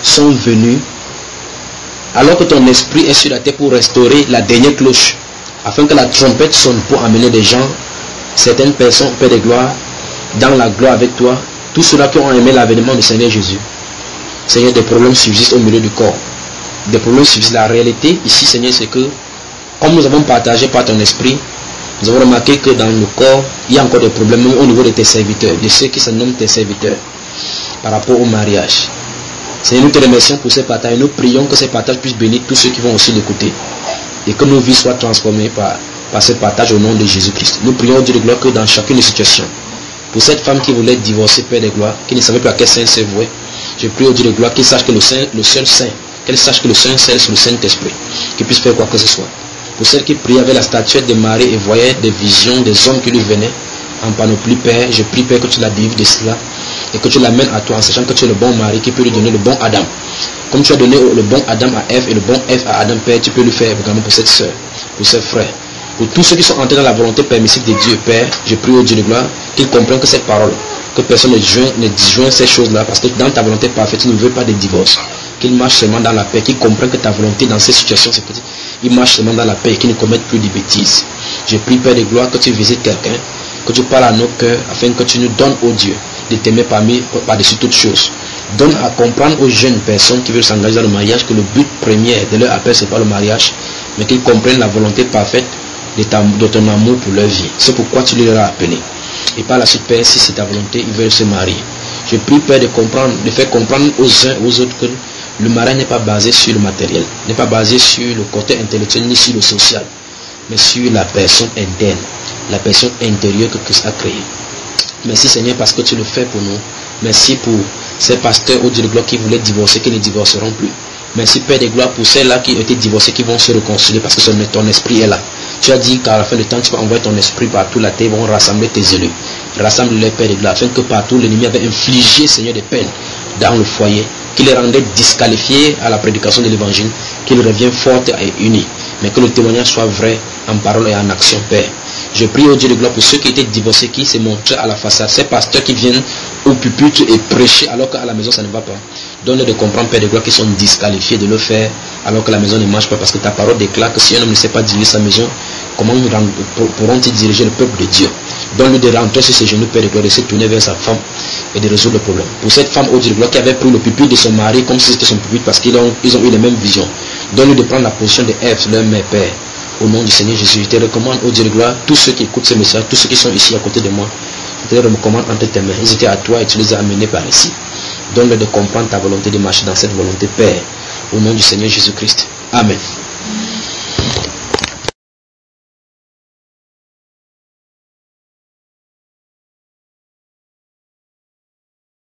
sont venus, alors que ton esprit est sur la terre pour restaurer la dernière cloche, afin que la trompette sonne pour amener des gens, certaines personnes, Père de gloire, dans la gloire avec toi, tous ceux-là qui ont aimé l'avènement du Seigneur Jésus. Seigneur, des problèmes subsistent au milieu du corps. Des problèmes subsistent. La réalité ici, Seigneur, c'est que, comme nous avons partagé par ton esprit, nous avons remarqué que dans le corps, il y a encore des problèmes au niveau de tes serviteurs, de ceux qui se nomment tes serviteurs, par rapport au mariage. Seigneur, nous te remercions pour ces partages. Nous prions que ces partages puissent bénir tous ceux qui vont aussi l'écouter. Et que nos vies soient transformées par, par ces partages au nom de Jésus-Christ. Nous prions, Dieu de gloire, que dans chacune des situations, pour cette femme qui voulait divorcer, Père de gloire, qui ne savait pas à quel saint se vouer, je prie au Dieu de gloire qu'il sache que le, saint, le seul saint, qu'elle sache que le seul saint, c'est le Saint-Esprit, qu'il puisse faire quoi que ce soit. Pour celle qui prie avec la statuette de Marie et voyait des visions des hommes qui lui venaient en panoplie, Père, je prie, Père, que tu la délivres de cela et que tu l'amènes à toi en sachant que tu es le bon mari qui peut lui donner le bon Adam. Comme tu as donné le bon Adam à Ève et le bon Ève à Adam, Père, tu peux le faire également pour cette soeur, pour ses frères, pour tous ceux qui sont entrés dans la volonté permissive de Dieu, Père. Je prie au Dieu de gloire qu'ils comprennent que cette parole, que personne ne disjoint, ne disjoint ces choses-là, parce que dans ta volonté parfaite, tu ne veux pas de divorce. Qu'ils marchent seulement dans la paix, qu'ils comprennent que ta volonté dans ces situations, c'est petit. Ils marchent seulement dans la paix et qu'ils ne commettent plus de bêtises. Je prie, Père de gloire, que tu visites quelqu'un, que tu parles à nos cœurs, afin que tu nous donnes, au Dieu, de t'aimer parmi, par-dessus toutes choses. Donne à comprendre aux jeunes personnes qui veulent s'engager dans le mariage que le but premier de leur appel, ce n'est pas le mariage, mais qu'ils comprennent la volonté parfaite de, ta, de ton amour pour leur vie. C'est pourquoi tu les as appelés. Et par la suite, Père, si c'est ta volonté, ils veulent se marier. Je prie, Père, de comprendre, de faire comprendre aux uns aux autres que le mariage n'est pas basé sur le matériel, n'est pas basé sur le côté intellectuel ni sur le social, mais sur la personne interne, la personne intérieure que Christ a créée. Merci Seigneur parce que tu le fais pour nous. Merci pour ces pasteurs au Dieu de gloire qui voulaient divorcer, qui ne divorceront plus. Merci Père de gloire pour celles-là qui ont été divorcées, qui vont se réconcilier parce que ton esprit est là. Tu as dit qu'à la fin du temps, tu vas envoyer ton esprit partout la terre, ils vont rassembler tes élus. Rassemble les Père de gloire, afin que partout l'ennemi avait infligé, Seigneur, des peines dans le foyer, qu'il les rendait disqualifiés à la prédication de l'évangile, qu'ils reviennent forts et unis, mais que le témoignage soit vrai en parole et en action, Père. Je prie au Dieu de gloire pour ceux qui étaient divorcés, qui se montraient à la façade, ces pasteurs qui viennent au pupitre et prêcher alors qu'à la maison ça ne va pas. Donne-leur de comprendre, Père de gloire, qu'ils sont disqualifiés de le faire alors que la maison ne marche pas, parce que ta parole déclare que si un homme ne sait pas diriger sa maison, comment pourront-ils diriger le peuple de Dieu? Donne-lui de rentrer sur ses genoux, Père de gloire, de se tourner vers sa femme et de résoudre le problème. Pour cette femme au Dieu de gloire qui avait pris le pupitre de son mari comme si c'était son pupitre parce qu'ils ont, ils ont eu les mêmes visions, donne-lui de prendre la position de Ève, leur mère, Père. Au nom du Seigneur Jésus, je te recommande, au Dieu de gloire, tous ceux qui écoutent ce message, tous ceux qui sont ici à côté de moi, je te les recommande entre tes mains. Ils étaient à toi et tu les as amenés par ici. Donne-leur de comprendre ta volonté, de marcher dans cette volonté, Père. Au nom du Seigneur Jésus-Christ. Amen.